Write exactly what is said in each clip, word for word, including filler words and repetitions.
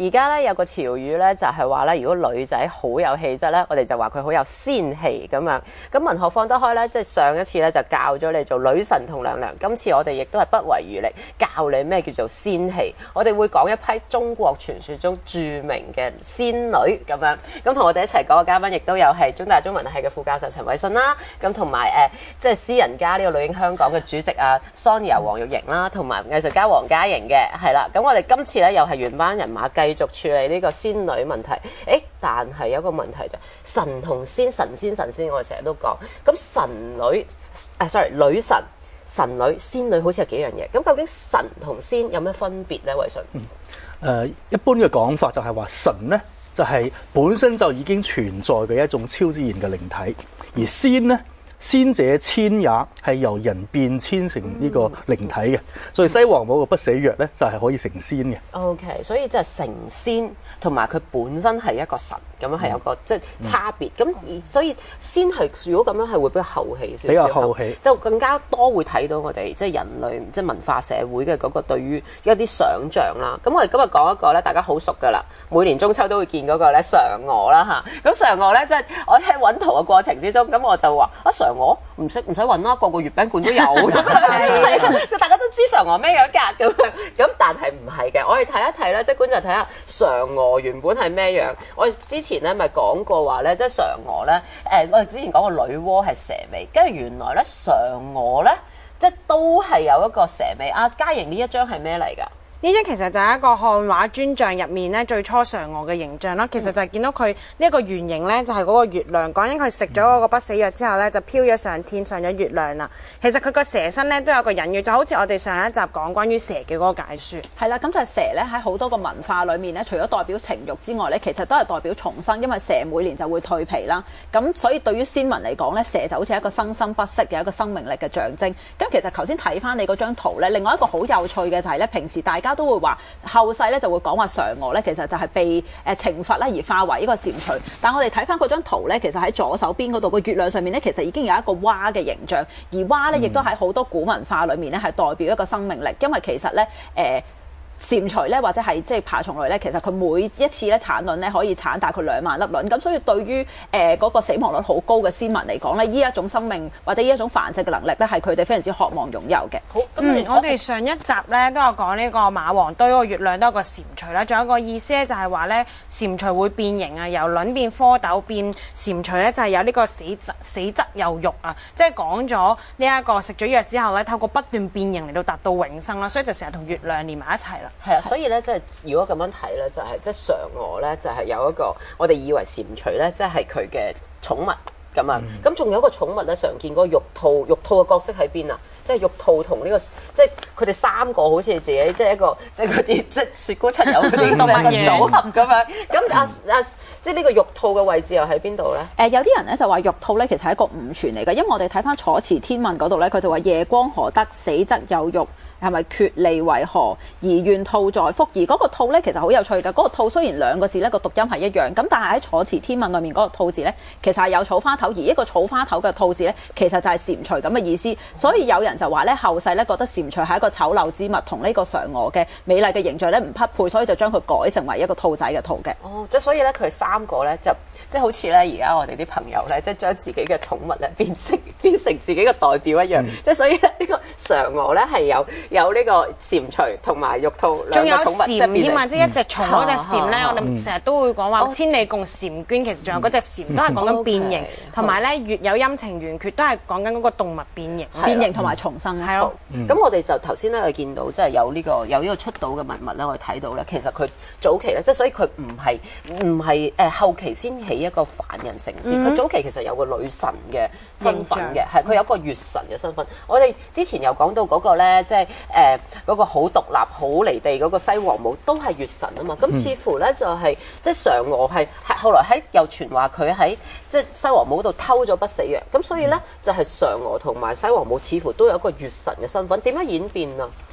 而家咧有個潮語咧，就係話咧，如果女仔好有氣質咧，我哋就話佢好有仙氣咁樣。咁文學放得開咧，即係上一次咧就教咗你做女神同娘娘，今次我哋亦都係不遺餘力教你咩叫做仙氣。我哋會講一批中國傳說中著名嘅仙女咁樣。咁同我哋一齊講嘅嘉賓亦都有係中大中文系嘅副教授陳偉信啦，咁同埋誒即係詩人家呢個女英香港嘅主席啊 Sonia 黃玉瑩啦，同埋藝術家黃嘉瑩嘅，係啦。咁我哋今次咧又係原班人馬繼續處理呢個仙女問題。誒，但係有一個問題就係神同仙，神仙神仙，我哋成日都講。咁神女誒 sorry 女神、神女、仙女好似係幾樣嘢。咁究竟神同仙有咩分別咧？偉信？ 嗯，誒、呃、一般嘅講法就係話神咧就係、是、本身就已經存在嘅一種超自然嘅靈體，而仙咧。仙者遷也係由人變遷成呢個靈體嘅，所以西王母嘅不死藥咧就係可以成仙嘅。 OK， 所以即係成仙同埋佢本身係一個神咁樣係有個即係、就是、差別。咁、嗯、所以仙係如果咁樣係會比較後起少少，比較後起，就更加多會睇到我哋即係人類即係文化社會嘅嗰個對於一啲想像啦。咁我哋今日講一個咧，大家好熟噶啦，每年中秋都會見嗰個咧嫦娥啦嚇。咁嫦娥咧即係我喺揾圖嘅過程之中，咁我就話啊嫦我唔識唔使揾啦，個個月餅館都有咁大家都知嫦娥咩樣㗎咁咁，但係唔係嘅。我哋睇一睇咧，即係觀眾睇下嫦娥原本係咩樣。我哋之前咧咪講過話咧，即係嫦娥咧誒，我哋之前講過女媧係蛇尾，跟住原來咧嫦娥咧即係都係有一個蛇尾。阿嘉瑩呢一張係咩嚟㗎？ 呢張其實就係一個漢畫專像入面咧最初嫦娥嘅形象啦。其實就係見到佢呢一個圓形咧，就係嗰個月亮。講緊佢食咗嗰個不死藥之後咧，就飄咗上天，上咗月亮啦。其實佢個蛇身咧都有個隱喻，就好似我哋上一集講關於蛇嘅嗰個解說。 係啦，咁就係蛇咧喺好多個文化裏面咧，除咗代表情慾之外咧，其實都係代表重生，因為蛇每年就會蛻皮啦。咁所以對於先民嚟講咧，蛇就好似一個生生不息嘅一個生命力嘅象徵。咁其實頭先睇翻你嗰張圖咧，另外一個好有趣嘅就係咧，平時大家都會話後世咧就會講話嫦娥咧，其實就係被誒懲罰啦而化為呢個蟾蜍。但我哋睇翻嗰張圖咧，其實喺左手邊嗰度個月亮上面咧，其實已經有一個蛙嘅形象，而蛙咧亦都喺好多古文化裏面咧係代表一個生命力，因為其實咧誒。呃蟾蜍咧或者係即係爬蟲類咧，其實佢每一次咧產卵咧可以產大概兩萬粒卵，咁所以對於誒嗰個死亡率好高嘅先民嚟講咧，呢一種生命或者呢一種繁殖嘅能力咧，係佢哋非常之渴望擁有嘅。 好，咁、嗯、我哋上一集咧都有講呢個馬王堆嗰個月亮都有個蟾蜍啦，仲有一個意思咧就係話咧蟾蜍會變形啊，由卵變蝌蚪變蟾蜍咧就係有呢個死死則有肉啊，即係講咗呢一個食咗藥之後咧，透過不斷變形嚟到達到永生啦，所以就成日同月亮連埋一齊啦。 係啊，所以咧，即係如果咁樣睇咧，就係即係嫦娥咧，就係有一個我哋以為蟾蜍咧，即係佢嘅寵物咁啊。咁仲有一個寵物咧，常見嗰個玉兔，玉兔嘅角色喺邊啊？即係玉兔同呢個，即係佢哋三個好似自己，即係一個，即係嗰啲即係雪姑七友嗰啲動物組合咁樣。咁啊啊，即係呢個玉兔嘅位置又喺邊度咧？ 誒，有啲人咧就話玉兔咧其實係一個誤傳嚟嘅，因為我哋睇翻《楚辭天問》嗰度咧，佢就話夜光何得，死則有肉。係咪缺利為何？而願兔在腹。而嗰個兔咧，其實好有趣㗎。嗰、那個兔雖然兩個字咧個讀音係一樣，咁但係喺楚辭天問裏面嗰個兔字咧，其實係有草花頭，而一個草花頭嘅兔字咧，其實就係蟾蜍咁嘅意思。所以有人就話咧，後世咧覺得蟾蜍係一個醜陋之物，同呢個嫦娥嘅美麗嘅形象咧唔匹配，所以就將佢改成為一個兔仔嘅兔嘅。 哦，即係所以咧，佢三個咧就即係好似咧而家我哋啲朋友咧，即係將自己嘅寵物咧變成變成自己嘅代表一樣。即、嗯、係所以咧，呢、這個嫦娥咧係有。有呢個蟾蜍同埋玉兔兩個寵物， 仲有蟬添啊！即係一隻蟲嗰隻蟬咧，我哋成日都會講話千里共嬋娟，其實仲有嗰隻蟬都係講緊變形，同埋咧月有陰晴圓缺都係講緊嗰個動物變形、 變形同埋重生係咯。 咁我哋就頭先咧，我見到即係有呢個有呢個出土嘅文物咧，我哋睇到咧，其實佢早期咧，即係所以佢唔係唔係誒後期先起一個凡人成仙，佢早期其實有個女神嘅身份嘅，係佢有個月神嘅身份。我哋之前又講到嗰個咧，即係誒。嗰個好獨立、好離地嗰個西王母都係月神啊嘛，咁、嗯、似乎咧就係、是、即係嫦娥係係後來喺又傳話佢喺即係西王母嗰度偷咗不死藥，咁所以咧就係嫦娥同埋西王母似乎都有一個月神嘅身份。點樣演變啊？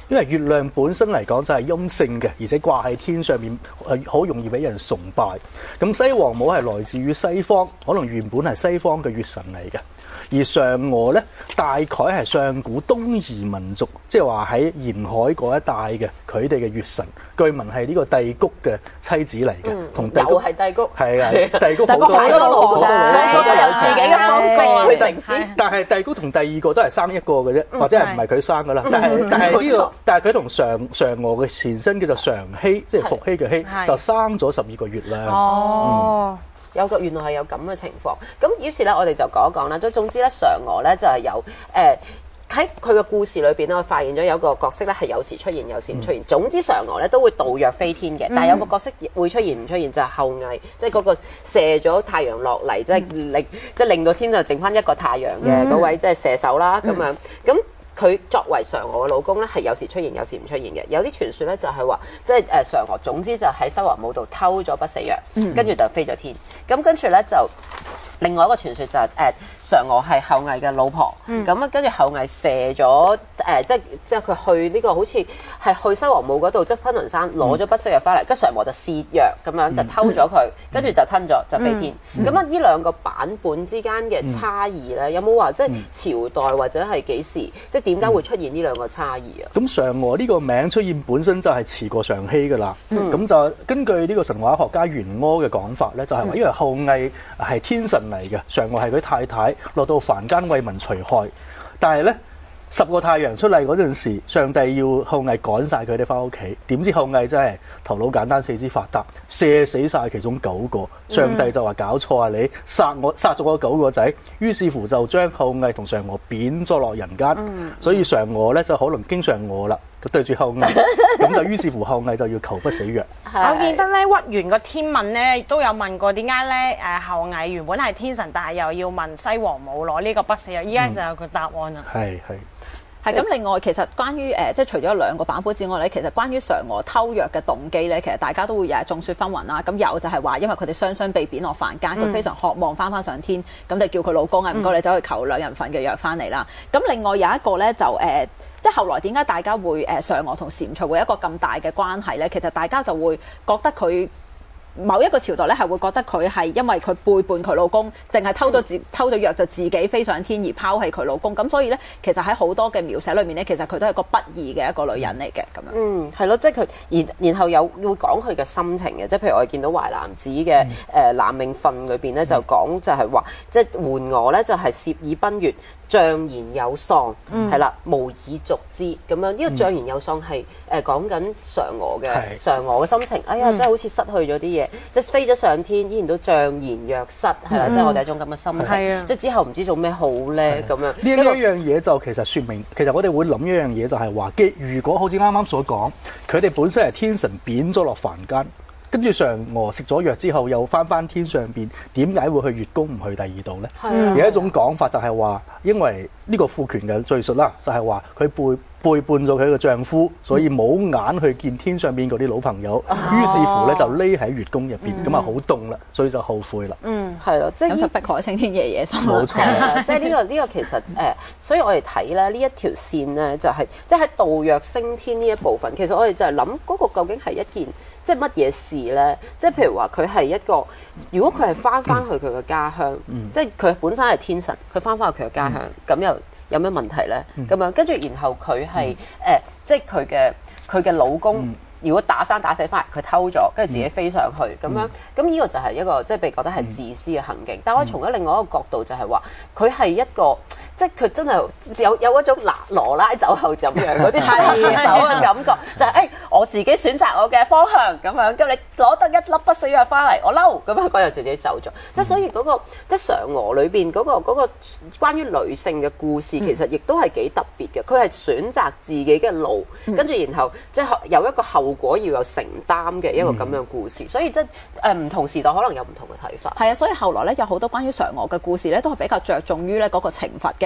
因為月亮本身嚟講就係陰性嘅，而且掛喺天上面誒好容易俾人崇拜。咁西王母係來自於西方，可能原本係西方嘅月神嚟嘅。而嫦娥咧，大概係上古東夷民族，即係話喺沿海嗰一帶嘅佢哋嘅月神，據聞係呢個帝谷嘅妻子嚟嘅，同、嗯、帝谷又係帝谷， 係啊，帝谷好多好多老婆，個個有自己嘅方式去成仙。 但係帝谷同第二個都係生一個嘅啫，或者係唔係佢生噶啦？但係但係呢個，但係佢同嫦嫦娥嘅前身叫做常羲，即係伏羲嘅羲，就生咗十二個月亮。 哦。 嗯有個原來係有咁嘅情況，咁於是咧我哋就講一講啦。咁總之咧，嫦娥咧就係有誒喺佢嘅故事裏邊咧，我發現咗有個角色咧係有時出現，有時唔出現。嗯、總之嫦娥咧都會倒躍飛天嘅，但係有個角色會出現唔出現就係后羿，即係嗰個射咗太陽落嚟，即係令即係令到天就剩翻一個太陽嘅嗰位即係射手啦咁樣咁。佢作為嫦娥嘅老公咧，係有時出現，有時唔出現嘅。有啲傳說咧就係話，即係誒嫦娥總之就喺西王母度偷咗不死藥，跟住就飛咗天。咁跟住咧就另外一個傳說就係誒嫦娥係后羿嘅老婆，咁啊跟住后羿射咗誒、呃，即係即係佢去呢、這個好似係去西王母嗰度，即係昆崙山攞咗不死藥翻嚟，跟住嫦娥就試藥咁樣就偷咗佢，跟住就吞咗就飛天。咁啊呢兩個版本之間嘅差異咧，有冇話即係朝代或者係幾時，即係點解會出現呢兩個差異啊？ 咁嫦娥呢個名出現本身就係遲過常羲噶啦，咁、嗯、就根據呢個神話學家玄柯嘅講法咧，就係、是、話因為后羿係天神嚟嘅，嫦娥係佢太太，落到凡間為民除害，但係咧十個太陽出嚟嗰陣時，上帝要后羿趕晒佢哋翻屋企，點知后羿真係頭腦簡單四肢發達，射死晒其中九個，上帝就話搞錯啊，你殺我殺咗我九個仔，於是乎就將后羿同嫦娥貶咗落人間，嗯、所以嫦娥咧就可能經常餓啦，對住后羿，咁就於是乎后羿就要求不死藥。 我記得咧屈原個天問咧都有問過點解咧誒后羿原本係天神，但係又要問西王母攞呢個不死藥，依家就有個答案啦。 係係、嗯。 係咁，另外其實關於誒、呃，即係除咗兩個版本之外咧，其實關於嫦娥偷藥嘅動機咧，其實大家都會有眾說紛紜啦。咁有就係話，因為佢哋雙雙被貶落凡間，佢、嗯、非常渴望翻翻上天，咁就叫佢老公啊，唔該你走去求兩人份嘅藥翻嚟啦。咁、嗯、另外有一個咧就誒、呃，即係後來點解大家會誒嫦娥同蟾蜍會有一個咁大嘅關係咧？其實大家就會覺得佢。某一個朝代咧，係會覺得佢係因為佢背叛佢老公，淨係偷咗自偷咗藥就自己飛上天而拋棄佢老公，咁所以咧，其實喺好多嘅描寫裏面咧，其實佢都係個不義嘅一個女人嚟嘅咁樣。嗯， 係咯，即係佢，然然後有會講佢嘅心情嘅，即係譬如我哋見到《淮南子》嘅誒南命訓裏邊咧，就講就係話，即係桓娥咧就係涉爾奔月，障然有喪，係啦、嗯，無以續之咁樣。呢、這個障然有喪係誒講緊嫦娥嘅嫦娥嘅心情。哎呀，真係好似失去咗啲嘢，即係飛咗上天，依然都障然若失，係啦，即係我哋一種咁嘅心情。即係之後唔知做咩好咧咁樣。呢一樣嘢就其實説明，其實我哋會諗一樣嘢，就係話，如果好似啱啱所講，佢哋本身係天神貶咗落凡間。跟住嫦娥食咗藥之後，又翻翻天上邊，點解會去月宮唔去第二度呢？嗯、有一種講法就係話，因為呢個父權嘅敘述啦，就係話佢背背叛咗佢嘅丈夫，所以冇眼去見天上邊嗰啲老朋友，於、嗯、是乎咧就匿喺月宮入邊，咁啊好凍啦，所以就後悔啦。 嗯，係咯，即係咁就碧海青天夜夜心。 冇錯，即係呢個呢、呢個其實誒、呃，所以我哋睇咧呢一條線咧，就係即係喺倒躍升天呢一部分，其實我哋就係諗嗰個究竟係一件。即係乜嘢事咧？即係譬如話佢係一個，如果佢係翻翻去佢嘅家鄉，嗯、即係佢本身係天神，佢翻翻去佢嘅家鄉，咁、嗯、又有咩問題咧？咁、嗯、樣跟住然後佢係誒，即係佢嘅佢嘅老公，嗯、如果打生打死翻嚟，佢偷咗，跟住自己飛上去，咁、嗯、樣咁呢個就係一個即係被覺得係自私嘅行徑。嗯、但我從咗另外一個角度就係話，佢係一個。即係佢真係有有一種拿羅拉走後咁樣嗰啲出手嘅感覺，就係、是、誒、哎、我自己選擇我嘅方向咁樣，咁你攞得一粒不死藥翻嚟，我嬲咁樣嗰日自己走咗。即係、嗯、所以嗰、那個即係嫦娥裏邊嗰個嗰、那個關於女性嘅故事，其實亦都係幾特別嘅。佢係選擇自己嘅路，跟住、嗯、然後即係有一個後果要有承擔嘅一個咁樣嘅故事。嗯、所以即係誒唔同時代可能有唔同嘅睇法。 係啊，所以後來咧有好多關於嫦娥嘅故事咧，都係比較着重於咧嗰個懲罰嘅。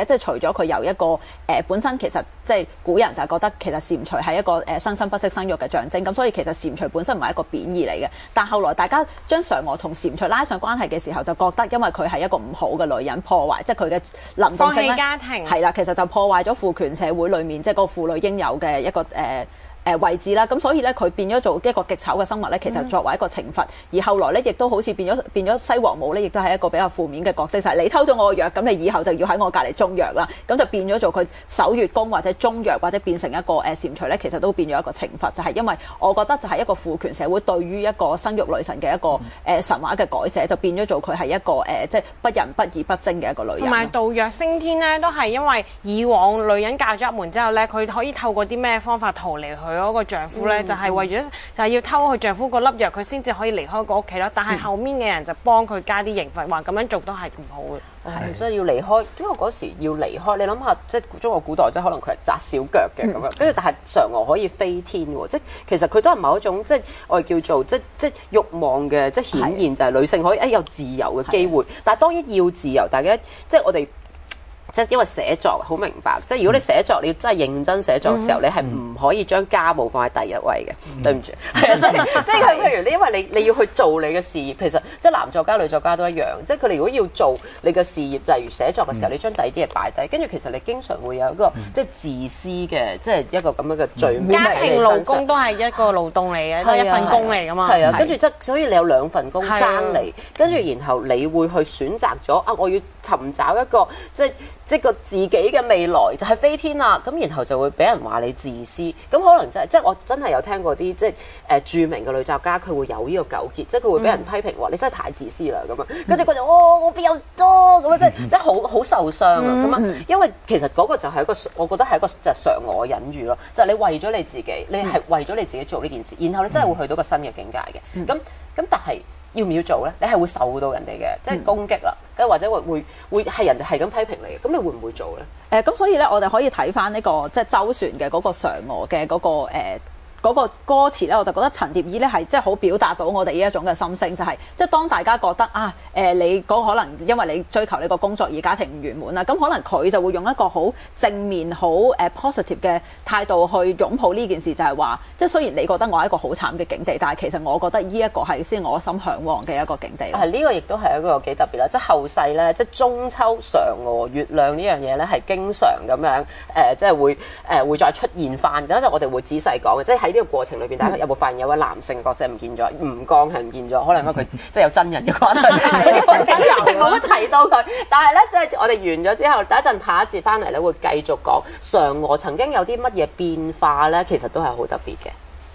咧，即係除咗佢由一個誒、呃、本身其實即係古人就係覺得其實蟾蜍係一個誒、呃、生生不息生育嘅象徵，咁所以其實蟾蜍本身唔係一個貶義嚟嘅。但後來大家將嫦娥同蟾蜍拉上關係嘅時候，就覺得因為佢係一個唔好嘅女人，破壞即係佢嘅能動性咧， 放棄家庭係啦，其實就破壞咗父權社會裡面即係個婦女應有嘅一個誒。呃誒位置啦，咁所以咧佢變咗做一個極醜嘅生物咧，其實作為一個懲罰。而後來咧，亦都好似變咗變咗西王母咧，亦都係一個比較負面嘅角色，就係、是、你偷咗我嘅藥，咁你以後就要喺我隔離中藥啦。咁就變咗做佢守月宮或者中藥，或者變成一個誒蟾蜍咧，其實都變咗一個懲罰，就係、是、因為我覺得就係一個父權社會對於一個生育女神嘅一個誒、呃、神話嘅改寫，就變咗做佢係一個誒、呃、即係不仁不義不貞嘅一個女人。 同埋盜藥升天咧，都係因為以往女人嫁咗入門之後咧，佢可以透過啲咩方法逃離佢嗰個丈夫咧？嗯、就係為咗就係要偷佢丈夫個粒藥，佢先至可以離開個屋企咯。但係後面嘅人就幫佢加啲刑罰，話咁樣做都係唔好嘅。 係，所以要離開。因為嗰時要離開，你諗下，即係中國古代，即係可能佢係紮小腳嘅咁樣，跟住但係嫦娥可以飛天喎，即係其實佢都係某一種即係我哋叫做即即慾望嘅，即係顯現就係女性可以誒有自由嘅機會。但係當然要自由，大家即係我哋。即係因為寫作好明白，即係如果你寫作你要真係認真寫作嘅時候，嗯、你係唔可以將家務放喺第一位嘅。嗯、對唔住，係啊，即係即係譬如你因為你你要去做你嘅事業，其實即係男作家女作家都一樣，即係佢哋如果要做你嘅事業，就係、例如寫作嘅時候，嗯、你將第二啲嘢擺低，跟住其實你經常會有一個、嗯、即係自私嘅，即係一個咁樣嘅罪名。 家庭勞工都係一個勞動嚟嘅，都係一份工嚟㗎嘛。 係啊，跟住即係所以你有兩份工爭你，跟住然後你會去選擇咗啊，我要尋找一個即係。即個自己嘅未來就係飛天啦，咁然後就會俾人話你自私，咁可能就係即係我真係有聽過啲即係誒著名嘅女作家，佢會有呢個糾結，即係佢會俾人批評話、嗯、你真係太自私啦咁樣，跟住佢就哦我邊有多咁樣，即係即係好好受傷啊咁啊，因為其實嗰個就係一個我覺得係一個就係嫦娥嘅隱喻咯，就係、是、你為咗你自己，你係為咗你自己做呢件事，然後你真係會去到個新嘅境界嘅，咁咁但係。要唔要做咧？你係會受到人哋嘅即係攻擊啦，跟住、嗯、或者會會會係人哋係咁批評你嘅，咁你會唔會做咧？ 誒咁、呃、所以咧，我哋可以睇翻呢個即係周旋嘅嗰個嫦娥嘅嗰個誒。呃嗰個歌詞咧，我就覺得陳蝶衣咧係即係好表達到我哋呢一種嘅心聲，就係、是、即係當大家覺得啊誒、呃，你嗰可能因為你追求你個工作而家庭唔圓滿啦，咁可能佢就會用一個好正面、好誒 positive 嘅態度去擁抱呢件事，就係、是、話即係雖然你覺得我係一個好慘嘅境地，但係其實我覺得呢一個係先我心嚮往嘅一個境地。 係呢、這個亦都係一個幾特別啦，即係後世咧，即係中秋、嫦娥、月亮呢樣嘢咧係經常咁樣誒、呃，即係會誒、呃、會再出現翻。等陣我哋會仔細講嘅，即係喺呢個過程裏邊，大家有冇發現有位男性角色唔見咗？吳剛係唔見咗，可能因為佢即係有真人嘅關係，冇乜提到佢。但係咧，即係我哋完咗之後，第一陣下一節翻嚟咧，會繼續講嫦娥曾經有啲乜嘢變化咧，其實都係好特別嘅。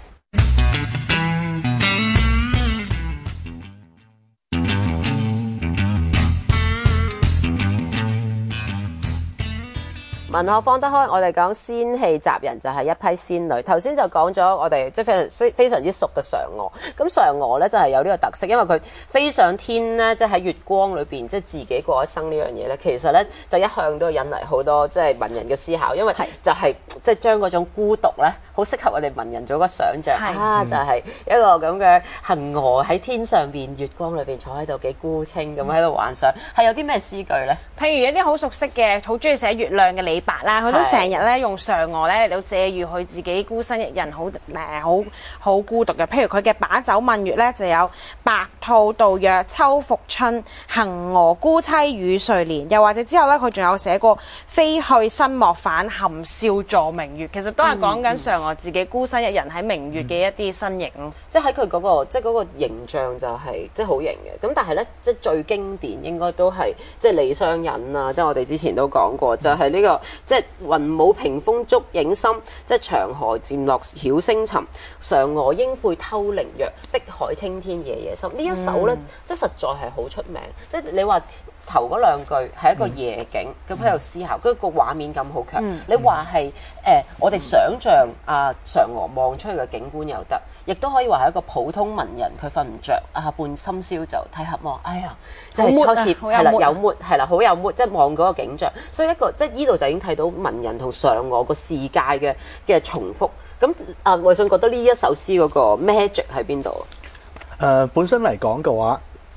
文學放得開，我哋講仙氣襲人就係一批仙女。頭先就講咗我哋即係非常非常之熟嘅嫦娥。咁嫦娥咧就係有呢個特色，因為佢飛上天咧，即係喺月光裏邊，即係自己過一生呢樣嘢咧。其實咧就一向都引嚟好多即係文人嘅思考，因為就係即係將嗰種孤獨咧，好適合我哋文人做個想像啊，就係一個咁嘅嫦娥喺天上邊月光裏邊坐喺度幾孤清咁喺度幻想，係有啲咩詩句咧？ 譬如一啲好熟悉嘅，好中意寫月亮嘅李白啦，佢都成日咧用嫦娥咧嚟到借喻佢自己孤身一人，好誒好好孤獨嘅。譬如佢嘅把酒問月咧，就有白兔渡若秋復春，嫦娥孤棲與誰憐？又或者之後咧，佢仲有寫過飛去身莫返，含笑坐明月。其實都係講緊嫦娥自己孤身一人喺明月嘅一啲身形咯、嗯嗯。即係喺佢嗰個即係嗰個形象就係即係好型嘅。咁但係咧，即係最經典應該都係即係李商隱啊！即係我哋之前都講過，就係、是、呢、這個即係雲霧屏風燭影深，即係長河漸落曉星沉。嫦娥應悔偷靈藥，碧海青天夜夜深。呢一首咧，嗯、即係實在係好出名。即係你話頭嗰兩句係一個夜景，咁喺度思考，跟住個畫面感好強。嗯、你話係誒，我哋想像啊，嫦娥望出去嘅景觀又得，亦都可以話係一個普通文人，佢瞓唔着啊，半深宵就睇下望，哎呀，即係開始係啦，有 mood 係啦，好有 mood，即係望嗰個景象。所以一個即係呢度就已經睇到文人同嫦娥個世界嘅嘅重複。咁啊，衛信覺得呢一首詩嗰個 magic 喺邊度？ 誒、呃，本身嚟講嘅話。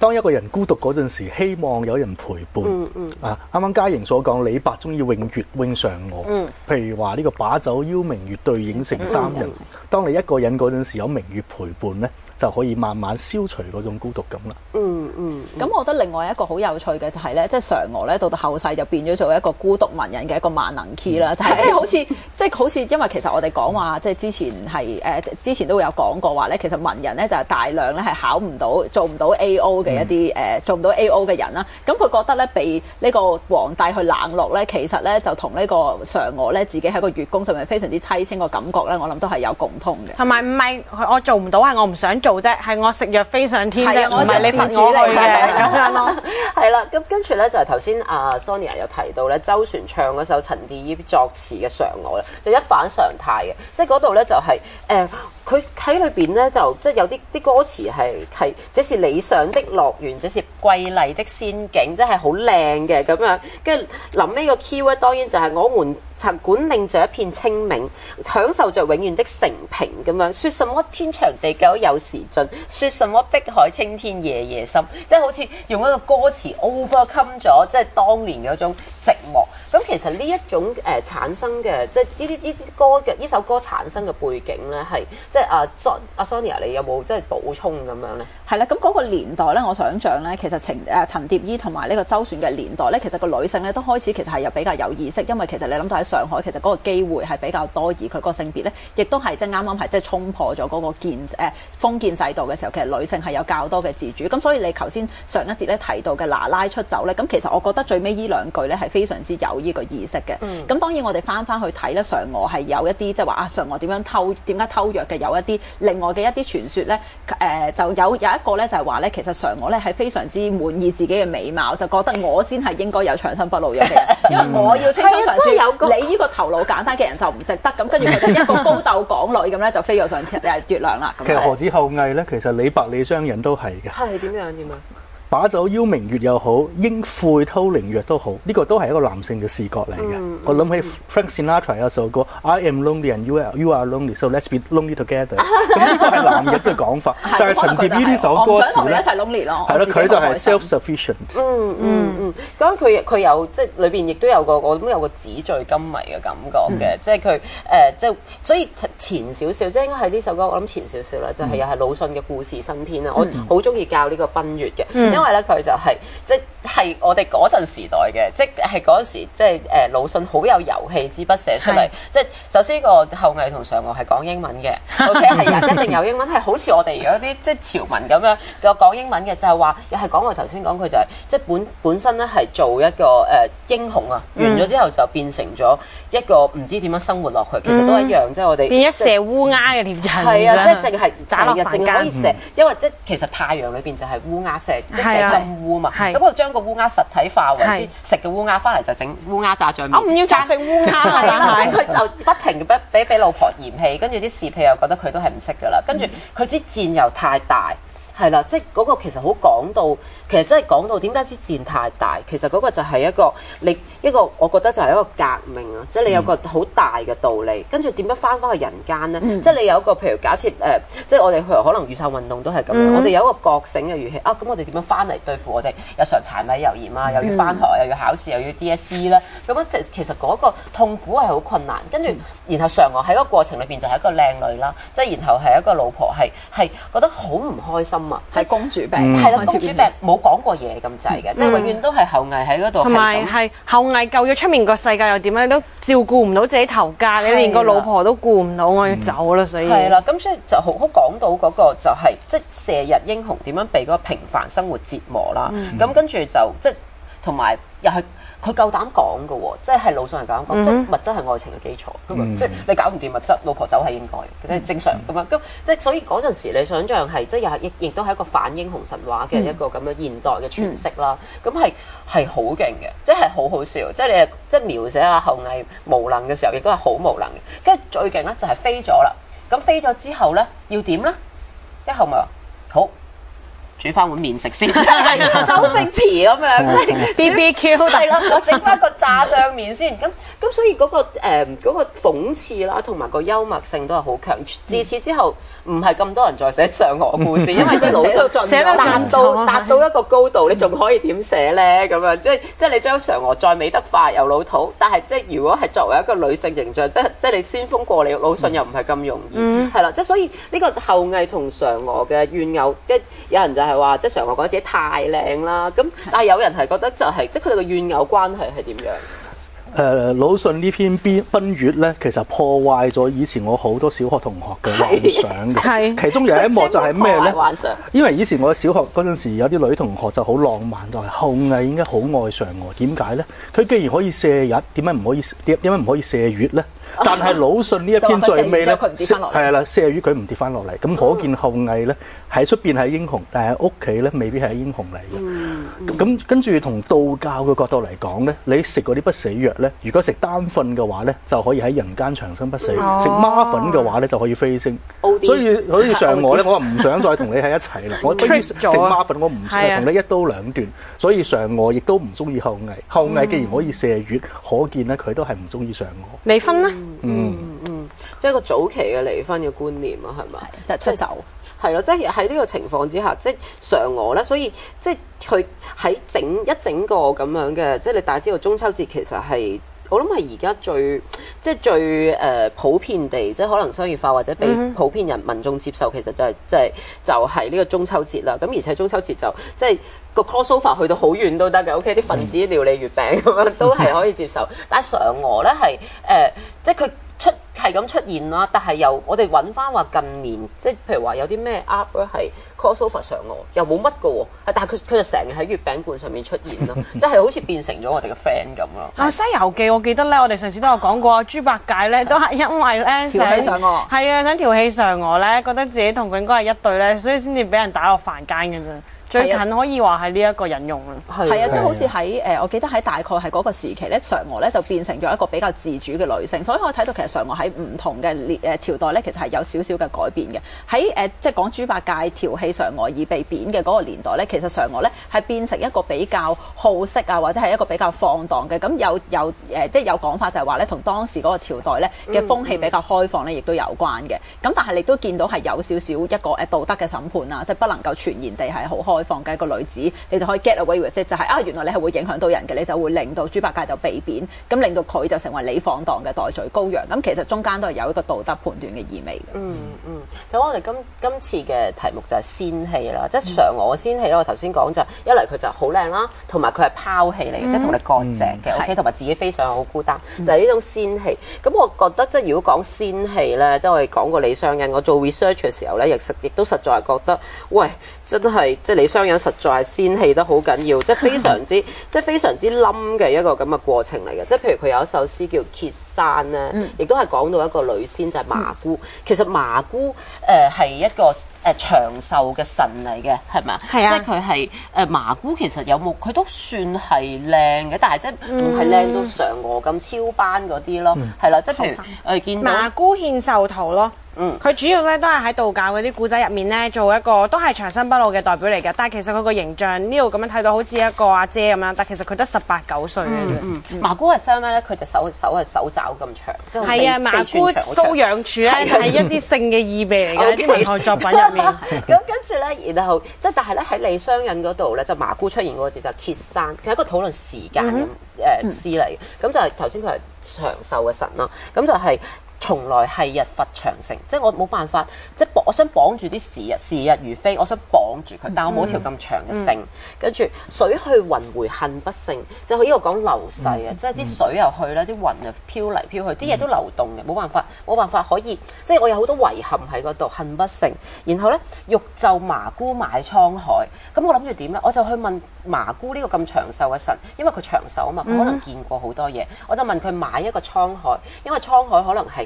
當一個人孤獨嗰陣時，希望有人陪伴。 嗯嗯。 啊，啱啱嘉瑩所講，李白中意詠月詠嫦娥。 嗯。 譬如話呢個把酒邀明月，對影成三人。嗯嗯、當你一個人嗰陣時有明月陪伴咧，就可以慢慢消除嗰種孤獨感啦。 嗯嗯。咁、 嗯、我覺得另外一個好有趣嘅就係咧，即係嫦娥咧到到後世就變咗做一個孤獨文人嘅一個萬能 key 啦、嗯，就係即係好似即係好似因為其實我哋講話即係之前係誒、呃、之前都會有講過話咧，其實文人咧就係大量咧係考唔到做唔到 A O 嘅一啲誒、嗯呃、做唔到 A O 嘅人啦。咁佢覺得咧被呢個皇帝去冷落咧，其實咧就同呢個嫦娥咧自己喺個月宮上面非常之凄清個感覺咧，我諗都係有共通嘅。 同埋唔係我做唔到，係我唔想做啫，係我食藥飛上天啫，唔係你罰我去嘅咁樣咯。 係啦，咁跟住咧就係頭先阿 Sonia 有提到咧，周璇唱嗰首陳蝶衣作詞嘅嫦娥咧，就一反常態嘅，即係嗰度咧就係、是、誒，佢喺裏邊咧就即係有啲啲歌詞係係，這是理想的樂園，這是瑰麗的仙境，即係好靚嘅咁樣。跟住臨尾個 keyword 當然就係我們曾管領着一片清明，享受着永遠的成平咁樣。說什麼天長地久有時盡，說什麼碧海青天夜夜深，即係好似用一個歌詞 overcome 咗即係當年嘅嗰種寂寞。咁其實呢一種誒、呃、產生嘅，即係呢啲呢啲歌嘅呢首歌產生嘅背景咧，係即係阿 Son 阿 Sonia，你有冇即係補充咁樣咧？ 係啦，咁嗰個年代咧，我想象咧，其實陳誒陳蝶衣同埋呢個周璇嘅年代咧，其實個女性咧都開始其實係有比較有意識，因為其實你諗到喺上海，其實嗰個機會係比較多，而佢個性別咧，亦都係即係啱啱係即係衝破咗嗰個建誒、呃、封建制度嘅時候，其實女性係有較多嘅自主。咁所以你頭先上一節咧提到嘅嗱拉出走咧，咁其實我覺得最尾呢兩句咧係非常之有呢個意識嘅。咁、嗯、當然我哋翻翻去睇咧，嫦娥係有一啲即係話啊，嫦娥點樣偷點解偷藥嘅，有一啲另外嘅一啲傳說咧，誒、呃、就有有一個咧就係話咧，其實嫦娥咧係非常之滿意自己嘅美貌，就覺得我先係應該有長生不老藥嘅人，因為我要青春常駐，你呢個頭腦簡單嘅人就唔值得。咁跟住佢就一個高竇港女咁咧就飛咗上月亮啦。 其實何止後羿咧，其實李白李商隱都係嘅。 係點樣點啊？ 把酒邀明月又好，應悔偷靈藥都好，呢、這個都係一個男性嘅視覺嚟嘅。嗯、我諗起 Frank Sinatra 有首歌、嗯、I am lonely and you are you are lonely, so let's be lonely together。咁呢個係男人嘅講法，但係陳蝶衣呢首歌詞咧，係咯，佢就係 self-sufficient。嗯嗯嗯，咁佢佢有即係裏邊亦都有個我諗有個紙醉金迷嘅感覺嘅，即係佢誒即係所以前少少，即係應該係呢首歌我諗前少少啦，就係、是、又係魯迅嘅故事新編啦。我好中意教呢個奔月嘅，嗯、因為因為咧佢就係、是、即係我哋嗰陣時代嘅，即係嗰陣時即係誒魯迅好有遊戲之筆寫出嚟。是即係首先個後羿同嫦娥係講英文嘅，OK 係一定有英文，係好似我哋而家啲即係潮文咁樣個講英文嘅，就係話又係講我頭先講佢就係、是、即係本本身咧係做一個誒、呃、英雄啊，完咗之後就變成咗一個唔知點樣生活落去，其實都一樣，嗯、即係我哋變咗射烏鴉嘅獵人。 係啊，即係淨係成日淨係可以射，嗯、因為即係其實太陽裏邊就係烏鴉射，即係射金烏嘛。咁我將個烏鴉實體化為啲食嘅烏鴉，翻嚟就整烏鴉炸醬麵。我唔要炸食烏鴉啦，即係佢就不停嘅俾俾老婆嫌棄，跟住啲侍婢又覺得佢都係唔識噶啦，跟住佢支箭又太大。係啦，即係嗰個其實好講到，其實真係講到點解支箭太大？其實嗰個就係一個你一個，我覺得就係一個革命啊！即係你有個好大嘅道理，跟住點樣翻返去人間咧？嗯、即係你有一個譬如假設誒、呃，即係我哋譬如可能雨傘運動都係咁樣，嗯、我哋有一個覺醒嘅語氣啊！咁我哋點樣翻嚟對付我哋日常柴米油鹽啊？又要翻學，又要考試，又要 D S E 咧？咁樣即其實嗰個痛苦係好困難。跟住，然後嫦娥喺個過程裏邊就係一個靚女啦，即係然後係一個老婆，係係覺得好唔開心。 係公主病， 係啦、嗯，公主病冇講過嘢咁滯嘅，嗯、即係永遠都係後羿喺嗰度。同埋係後羿救咗出面個世界又點咧？都照顧唔到自己頭家，的你連個老婆都顧唔到，我要走啦，所以係啦。咁所以就好好講到嗰個就係、是、即係射日英雄點樣被嗰個平凡生活折磨啦。咁、嗯、跟住就即係同埋又係。佢夠膽講嘅喎，即係魯迅係夠膽講，嗯、即係物質係愛情嘅基礎，咁、嗯、即係你搞唔掂物質，老婆走係應該嘅，即係正常咁樣。咁即係所以嗰陣時，你想象係即係又係亦亦都係一個反英雄神話嘅一個咁樣現代嘅詮釋啦。咁係係好勁嘅，即係好好笑。即係你係即係描寫下後羿無能嘅時候，亦都係好無能嘅。跟住最勁咧就係飛咗啦。咁飛咗之後咧要點咧？一後咪話好。 煮翻碗麵食先，周星馳咁樣 B B Q 係啦，我整翻個炸醬麵先。咁咁所以嗰、嗰個誒嗰、呃嗰個諷刺啦，同埋個幽默性都係好強。自此之後，唔係咁多人再寫嫦娥故事，因為即係魯迅寫到達到達到一個高度，你仲可以點寫咧？咁樣即係即係你將嫦娥再美得化又老土，但係即係如果係作為一個女性形象，即係即係你先鋒過你魯迅又唔係咁容易，係啦、嗯，即係所以呢個後羿同嫦娥嘅怨偶，即係有人就係話即係嫦娥覺得自己太靚啦，咁但係有人係覺得就係、是、即係佢哋嘅怨偶關係係點樣？ 誒、呃、魯迅呢篇《奔月》咧，其實破壞咗以前我好多小學同學嘅幻想嘅。其中有一幕就係咩咧？因為以前我小學嗰陣時有啲女同學就好浪漫，就係、是、後羿應該好愛嫦娥。點解咧？佢既然可以射日，點解唔可以點點解唔可以射月咧？但係魯迅呢一篇最尾咧，係啦，射月佢唔跌翻落嚟，咁可見後羿咧喺出邊係英雄，但係屋企咧未必係英雄嚟嘅。咁、嗯、跟住同道教嘅角度嚟講咧，你食嗰啲不死藥咧，如果食丹粉嘅話咧，就可以喺人間長生不死；食、嗯、孖粉嘅話咧，就可以飛升。哦、所以好似嫦娥咧，我唔想再同你喺一齊啦。我不如食孖粉，我唔想同你一刀兩斷。所以嫦娥亦都唔中意後羿。後羿既然可以射月，可見咧佢都係唔中意嫦娥。 離婚咧？ 嗯嗯嗯，即係一個早期嘅離婚嘅觀念啊，係咪？ 就係、出走。 係咯，即係喺呢個情況之下，即係嫦娥咧，所以即係佢喺整一整個咁樣嘅，即係你大家知道中秋節其實係我諗係而家最即係最誒、呃、普遍地，即係可能商業化或者被普遍人民眾接受，其實就係即係就係、是、呢個中秋節啦。咁而且中秋節就即係個 crossover 去到好遠都得嘅，OK 啲分子料理月餅咁樣都係可以接受。但係嫦娥咧係誒，即係佢。出係咁出現啦，但係又我哋揾翻話近年，即係譬如話有啲咩 app 咧係 crossover 嫦娥，又冇乜嘅喎，但係佢佢就成日喺月餅罐上面出現咯，即係好似變成咗我哋嘅 friend 咁咯。 啊，《西遊記》我記得咧，我哋上次都有講過，豬八戒咧都係因為咧調戲嫦娥， 係啊，想調戲嫦娥咧，覺得自己同佢應該係一對咧，所以先至俾人打落凡間嘅啫。最近可以話係呢一個引用啦， 係啊，即係好似喺誒，我記得喺大概係嗰個時期咧，嫦娥咧就變成咗一個比較自主嘅女性，所以我睇到其實嫦娥喺唔同嘅列誒朝代咧，其實係有少少嘅改變嘅。喺誒、呃、即係講豬八戒調戲嫦娥而被貶嘅嗰個年代咧，其實嫦娥咧係變成一個比較好色啊，或者係一個比較放蕩嘅。咁有有誒、呃，即係有講法就係話咧，同當時嗰個朝代咧嘅風氣比較開放咧，亦都有關嘅。咁但係你都見到係有少少一個誒道德嘅審判啊，即係不能夠全然地係好開放嘅一個女子，你就可以 get away with it，就係啊，原來你係會影響到人嘅，你就會令到豬八戒就被貶，咁令到佢就成為你放蕩嘅代罪羔羊。咁其實中間都係有一個道德判斷嘅意味嘅。 嗯嗯，咁我哋今今次嘅題目就係仙氣啦，即係嫦娥嘅仙氣咧。我頭先講就一嚟佢就好靚啦，同埋佢係拋棄嚟嘅，即係同你割席嘅 ，OK， 同埋自己飛上好孤單，就係呢種仙氣。咁我覺得即係如果講仙氣咧，即係我哋講過李商隱，我做 research 嘅時候咧，亦實亦都實在係覺得，喂，真係即係李商隱實在係仙氣得好緊要，即係非常之即係非常之冧嘅一個咁嘅過程嚟嘅。即係譬如佢有一首詩叫《碣山》咧，亦都係講到一個女仙就係、是、麻姑。其實麻姑誒係、呃、一個誒、呃、長壽嘅神嚟嘅，係咪啊？係啊。即係佢係誒麻姑，其實有冇佢都算係靚嘅，但係即係唔係靚到嫦娥咁超班嗰啲咯，係啦、嗯。即係譬如誒、呃、見到麻姑獻壽圖咯。嗯，佢主要咧都係喺道教嗰啲古仔入面咧做一個都係長生不老嘅代表嚟嘅，但係其實佢個形象呢度咁樣睇到好似一個阿姐咁樣，但其實佢得十八九歲嘅啫。嗯嗯、麻姑係相咩咧？佢隻手手係手爪咁長，即係係啊，麻姑搔癢處咧係一啲性嘅意味嚟嘅，啲文學作品入面。 咁跟住咧，然後即係但係咧喺李商隱嗰度咧，就麻姑出現嗰個字就碣山，佢係一個討論時間嘅誒詩嚟嘅。咁就係頭先佢係長壽嘅神啦，咁就係、是。從來係日佛長盛，即係我冇辦法，即係綁，我想綁住啲時日，時日如飛，我想綁住佢，但我冇條咁長嘅繩。跟住、嗯、水去雲回恨不勝，就係呢個講流逝啊，嗯、即係啲水又去啦，啲雲又飄嚟飄去，啲嘢都流動嘅，冇辦法，冇辦法可以，即係我有好多遺憾喺嗰度，恨不勝。然後咧，欲就麻姑買滄海，咁我諗住點咧？我就去問麻姑呢個咁長壽嘅神，因為佢長壽啊嘛，佢可能見過好多嘢，嗯、我就問佢買一個滄海，因為滄海可能係。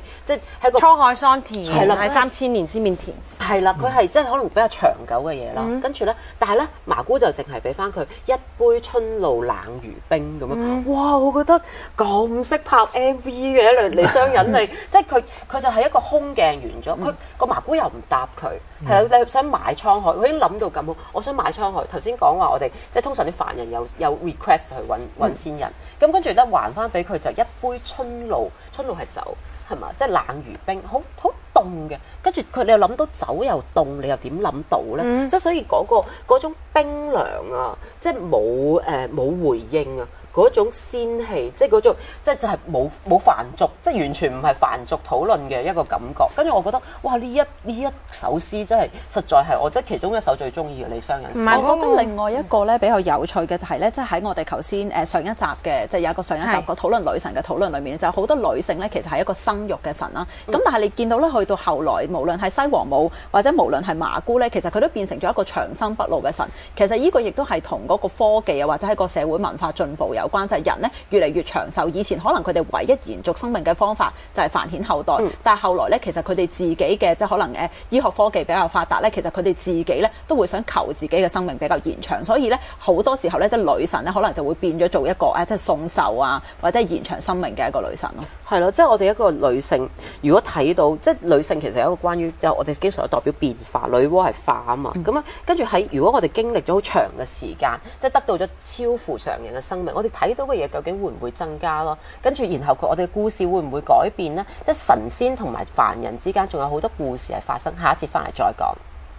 即係喺個滄海桑田， 係啦， 係三千年先變田。 係啦，佢係即係可能比較長久嘅嘢啦。嗯、跟住咧，但係咧麻姑就淨係俾翻佢一杯春露冷如冰咁樣。嗯、哇！我覺得咁識拍 M V 嘅李商隱你，即係佢佢就係一個空鏡完咗，佢個、嗯、麻姑又唔答佢，係啊、嗯，你想買滄海，佢已經諗到咁好，我想買滄海。頭先講話我哋即係通常啲凡人有有 request 去揾揾仙人，咁、嗯、跟住咧還翻俾佢就一杯春露，春露係酒係嘛，即係冷如冰，好好。凍嘅，跟住佢你又諗到酒又凍，你又點諗到咧？嗯、即係所以嗰、嗰個嗰種冰涼啊，即係冇誒冇回應啊，嗰種仙氣，即係嗰種即係就係冇冇凡俗，即係完全唔係凡俗討論嘅一個感覺。跟住我覺得哇！呢一呢一首詩真係實在係我即係其中一首最中意嘅李商隱。 唔係，我覺得另外一個咧比較有趣嘅就係咧，即係喺我哋頭先誒上一集嘅，即係有一個上一集個討論女神嘅討論裏面，就好多女性咧其實係一個生育嘅神啦。咁、嗯、但係你見到咧去到後來，無論係西王母或者無論係麻姑咧，其實佢都變成咗一個長生不老嘅神。其實呢個亦都係同嗰個科技啊，或者係個社會文化進步有關，就係、是、人咧越嚟越長壽。以前可能佢哋唯一延續生命嘅方法就係繁衍後代，嗯、但係後來咧，其實佢哋自己嘅即係可能誒醫學科技比較發達咧，其實佢哋自己咧都會想求自己嘅生命比較延長，所以咧好多時候咧，即係女神咧可能就會變咗做一個誒即係送壽啊，或者係延長生命嘅一個女神咯。 係咯，即係我哋一個女性，如果睇到即係女性其實有一個關於就我哋經常有代表變化，女媧係化啊嘛，咁啊、嗯、跟住喺如果我哋經歷咗好長嘅時間，即係得到咗超乎常人嘅生命，我哋睇到嘅嘢究竟會唔會增加咯？跟住然後佢我哋嘅故事會唔會改變呢？即係神仙同埋凡人之間仲有好多故事係發生，下一節翻嚟再講。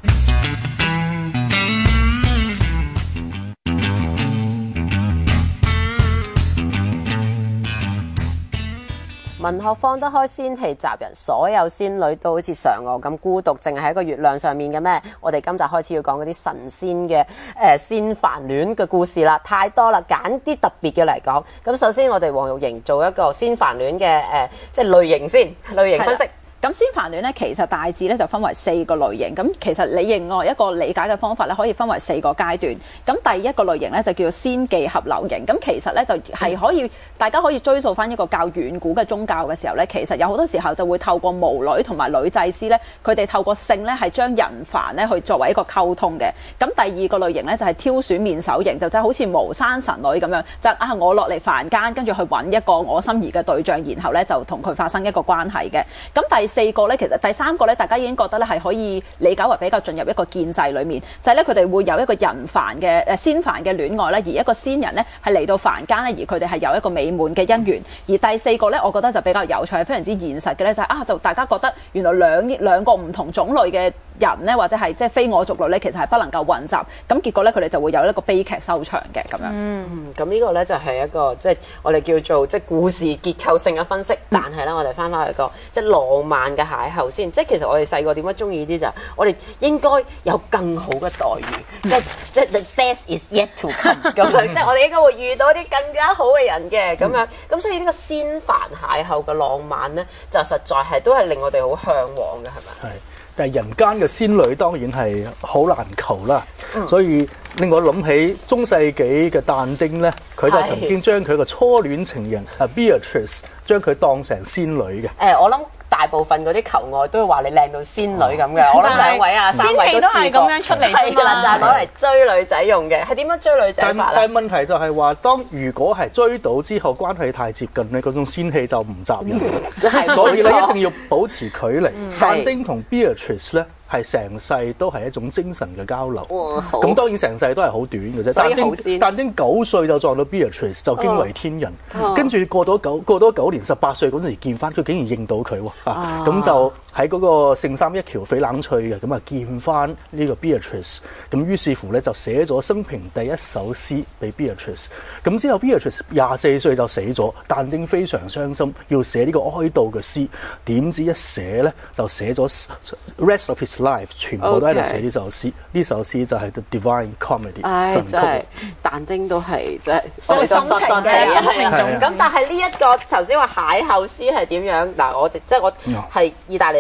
文學放得開，仙氣襲人，所有仙女都好似嫦娥咁孤獨，淨係喺個月亮上面嘅咩？我哋今集開始要講嗰啲神仙嘅誒、呃、仙凡戀嘅故事啦，太多啦，揀啲特別嘅嚟講。咁首先我哋黃玉瑩做一個仙凡戀嘅誒，即係類型先，類型分析。 咁仙凡戀咧，其實大致咧就分為四個類型。咁其實你另外一個理解嘅方法咧，可以分為四個階段。咁第一個類型咧就叫做仙妓合流型。咁其實咧就係可以，大家可以追溯翻一個較遠古嘅宗教嘅時候咧，其實有好多時候就會透過巫女同埋女祭司咧，佢哋透過性咧係將人凡咧去作為一個溝通嘅。咁第二個類型咧就係挑選面首型，就即係好似巫山神女咁樣，就啊我落嚟凡間，跟住去揾一個我心儀嘅對象，然後咧就同佢發生一個關係嘅。咁第四個咧，其實第三個咧，大家已經覺得咧係可以理解為比較進入一個建制裏面，就係咧佢哋會有一個人凡嘅誒仙凡嘅戀愛咧，而一個仙人咧係嚟到凡間咧，而佢哋係有一個美滿嘅姻緣。而第四個咧，我覺得就比較有趣，係非常之現實嘅咧，就係、是、啊，就大家覺得原來兩兩個唔同種類嘅人咧，或者係即係非我族類咧，其實係不能夠混雜，咁結果咧佢哋就會有一個悲劇收場嘅咁樣。 嗯，咁呢個咧就係一個即係、就是、我哋叫做即係、就是、故事結構性嘅分析，但係咧我哋翻返去個即係浪漫嘅邂逅先，即係其實我哋細個點解中意啲就係我哋應該有更好嘅待遇，即係即係 the best is yet to come 咁樣，即係我哋應該會遇到啲更加好嘅人嘅咁樣，咁所以呢個仙凡邂逅嘅浪漫咧，就實在係都係令我哋好嚮往嘅，係咪？係。 但係人間嘅仙女當然係好難求啦，嗯、所以令我諗起中世紀嘅但丁咧，佢就曾經將佢個初戀情人啊 Beatrice 將佢當成仙女嘅。 誒，我諗大部分嗰啲求愛都會話你靚到仙女咁嘅，哦、我諗兩位啊、三位仙氣都係咁樣出嚟㗎嘛， 就係攞嚟追女仔用嘅。係點樣追女仔法咧？ 但係問題就係話，當如果係追到之後關係太接近咧，嗰種仙氣就唔襲人，所以咧一定要保持距離。嗯、但丁同 Beatrice 咧。係成世都係一種精神嘅交流，咁當然成世都係好短嘅啫。但丁但丁九歲就撞到 Beatrice 就驚為天人，跟住、哦、過咗九過咗九年，十八歲嗰陣時見翻佢，竟然認到佢喎，咁、啊、就喺嗰個聖三一橋翡冷翠嘅，咁啊見翻呢個 Beatrice， 咁於是乎咧就寫咗生平第一首詩俾 Beatrice， 咁之後 Beatrice 廿四歲就死咗，但丁非常傷心，要寫呢個哀悼嘅詩，點知一寫咧就寫咗 rest of his life 全部都喺度寫呢首詩，呢 Okay. 首詩就係 The Divine Comedy、哎、神曲。 但丁都係即係心情嘅心情中。 咁但係呢一個頭先話邂逅詩係點樣？嗱，我哋即係我係意大利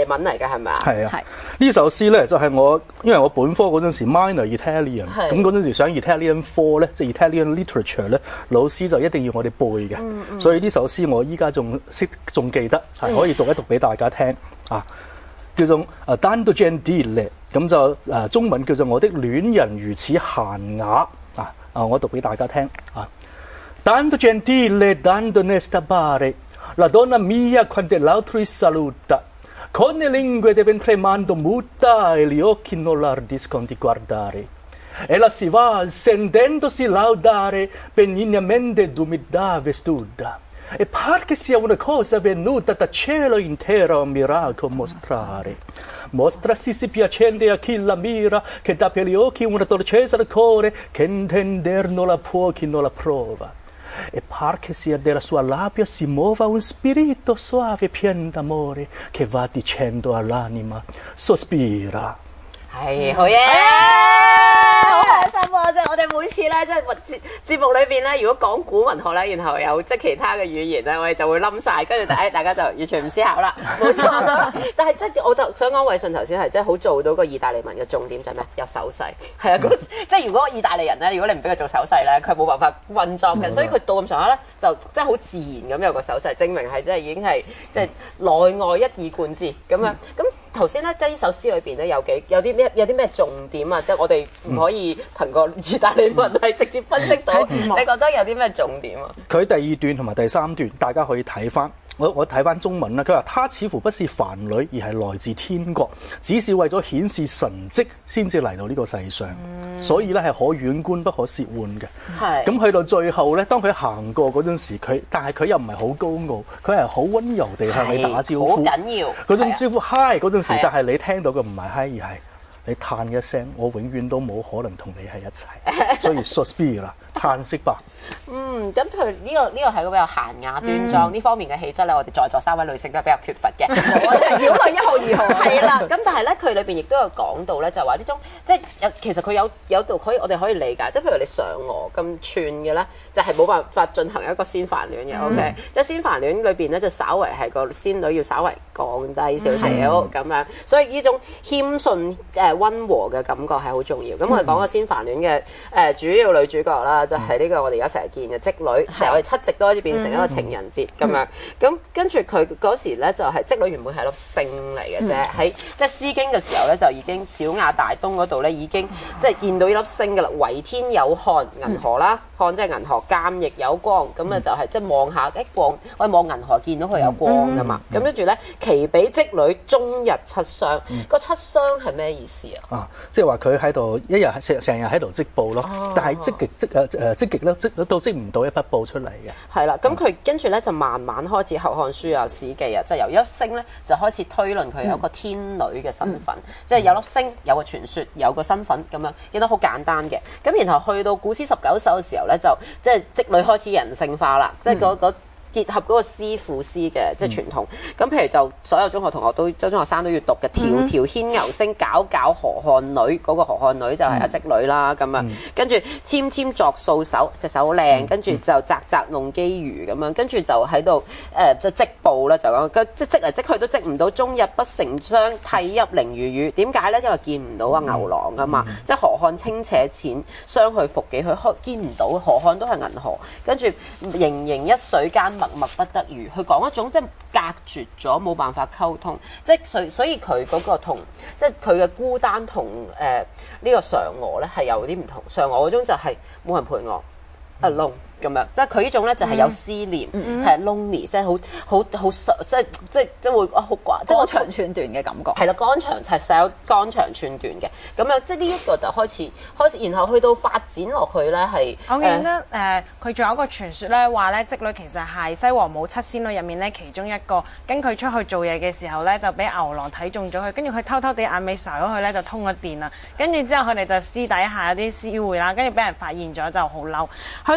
文嚟嘅係咪啊？ 係啊，呢首詩咧就係我，因為我本科嗰陣時 minor Italian，咁嗰陣時上 Italian科咧，即係 Italian literature 咧，老師就一定要我哋背嘅，嗯嗯、所以呢首詩我依家仲識仲記得，係可以讀一讀俾大家聽啊，叫做啊 Tanto gentile， 咁就誒中文叫做我的戀人如此嫻雅啊啊，我讀俾大家聽啊 Tanto gentile tanto onesta pare la donna mia quante l'altri saluta con le lingue deve tremando muta e gli occhi non l'ardiscono di guardare ella si va sentendosi laudare benignamente d'umiltà vestuta e par che sia una cosa venuta da cielo intero a miracolo mostrare mostrasi si piacente a chi la mira che dà per gli occhi una dolcezza del cuore che intender non la può chi non la prova e par che sia della sua labbra si muova un spirito soave e pien d'amore che va dicendo all'anima sospira。 係好嘢，好開心啊！即係我哋每次咧，即係節節目裏邊咧，如果講古文學咧，然後有即係其他嘅語言咧，我哋就會冧晒，跟住大大家就完全唔思考啦，冇錯。但係即係我就想講，偉信頭先係即係好做到個意大利文嘅重點就係咩？有手勢，係啊，即係如果意大利人咧，如果你唔俾佢做手勢咧，佢冇辦法運作嘅，所以佢到咁上下咧，就即係好自然咁有個手勢，證明係即係已經係即係內外一以貫之咁樣咁。頭先咧，即係呢首詩裏邊咧有幾有啲咩有啲咩重點啊？即係我哋唔可以憑個意大利文係直接分析到。你覺得有啲咩重點啊？ 佢第二段同埋第三段，大家可以睇翻。我我睇翻中文啦，佢話：他似乎不是凡女，而係來自天國，只是為咗顯示神蹟先至嚟到呢個世上，嗯、所以咧係可遠觀不可褻玩嘅。係咁去到最後咧，當佢行過嗰陣時，佢但係佢又唔係好高傲，佢係好溫柔地向你打招呼。 好緊要嗰種招呼嗨嗰陣時，但係你聽到嘅唔係嗨，而係你嘆一聲，我永遠都冇可能同你喺一齊，所以 sospira 啦，嘆息吧。 嗯，咁佢呢個呢、這個係個比較嫻雅端莊呢、嗯、方面嘅氣質咧，我哋在座三位女性都係比較缺乏嘅。我哋要係一號二號。係啦，咁但係咧，佢裏邊亦都有講到咧，就話呢種即係有其實佢有有度可以我哋可以理解，即係譬如你嫦娥咁串嘅咧，就係、是、冇辦法進行一個仙凡戀嘅。嗯、OK，即係仙凡戀裏邊咧，就稍為係個仙女要稍為降低少少咁樣，所以呢種謙遜誒溫和嘅感覺係好重要。咁我哋講個仙凡戀嘅誒主要女主角啦，就係、是、呢個我哋而家成日見嘅織女，成日我哋七夕都可以變成一個情人節咁樣。咁跟住佢嗰時咧就係、是、織女原本係粒星嚟嘅啫，喺即係《詩經》嘅時候咧就已經小亞大東嗰度咧已經即係見到呢粒星㗎啦。為天有漢，銀河啦，漢即係銀河，鑑亦有光，咁啊就係即係望下一光，我哋望銀河見到佢有光㗎嘛。咁跟住咧，其比織女終日七雙，個七雙係咩意思啊？ 啊，即係話佢喺度一日成成日喺度織布咯，哦、但係積極積誒誒積極咧織都織唔到一匹布出嚟嘅。 係啦，咁佢跟住咧就慢慢開始《後漢書》啊、《史記》啊，就由一粒星咧就開始推論佢有一個天女嘅身份，嗯、即係有粒星有個傳說有個身份咁樣，亦都好簡單嘅。咁然後去到古詩十九首嘅時候咧，就即係織女開始人性化啦，即係嗰嗰。結合嗰個師傅師嘅即係傳統，咁、嗯、譬如就所有中學同學都，周中學生都要讀嘅，條條牽牛星，皎皎河漢女，嗰、那個河漢女就係阿織女啦，咁啊、嗯，跟住纖纖作素手，隻手靚，跟住就紮紮弄機魚咁樣，跟住就喺度誒即係織布啦，就講，即係織嚟織去都織唔到，終日不成雙，涕泣零如雨。點解咧？因為見唔到啊牛郎啊嘛，嗯、即係河漢清且淺，相去復幾許，開見唔到河漢都係銀河，跟住盈盈一水間。默默不得語，佢講一種即係隔絕咗，冇辦法溝通，即係所所以佢嗰個同即係佢嘅孤單同誒呢個嫦娥咧係有啲唔同。嫦娥嗰種就係冇人陪我 alone 咁樣，即係佢呢種咧就係有思念，係 lonely，即係好好好即係即係即係會好掛，即係肝腸寸斷嘅感覺。 係啦，肝腸係實有肝腸寸斷嘅咁樣，即係呢一個就開始開始，然後去到發展落去咧係。 我記得誒，佢仲有一個傳說咧，話咧織女其實係西王母七仙女入面咧其中一個，跟佢出去做嘢嘅時候咧就俾牛郎睇中咗佢，跟住佢偷偷地眼尾睄咗佢咧就通咗電啦，跟住之後佢哋就私底下有啲私會啦，跟住俾人發現咗就好嬲，去到呢個男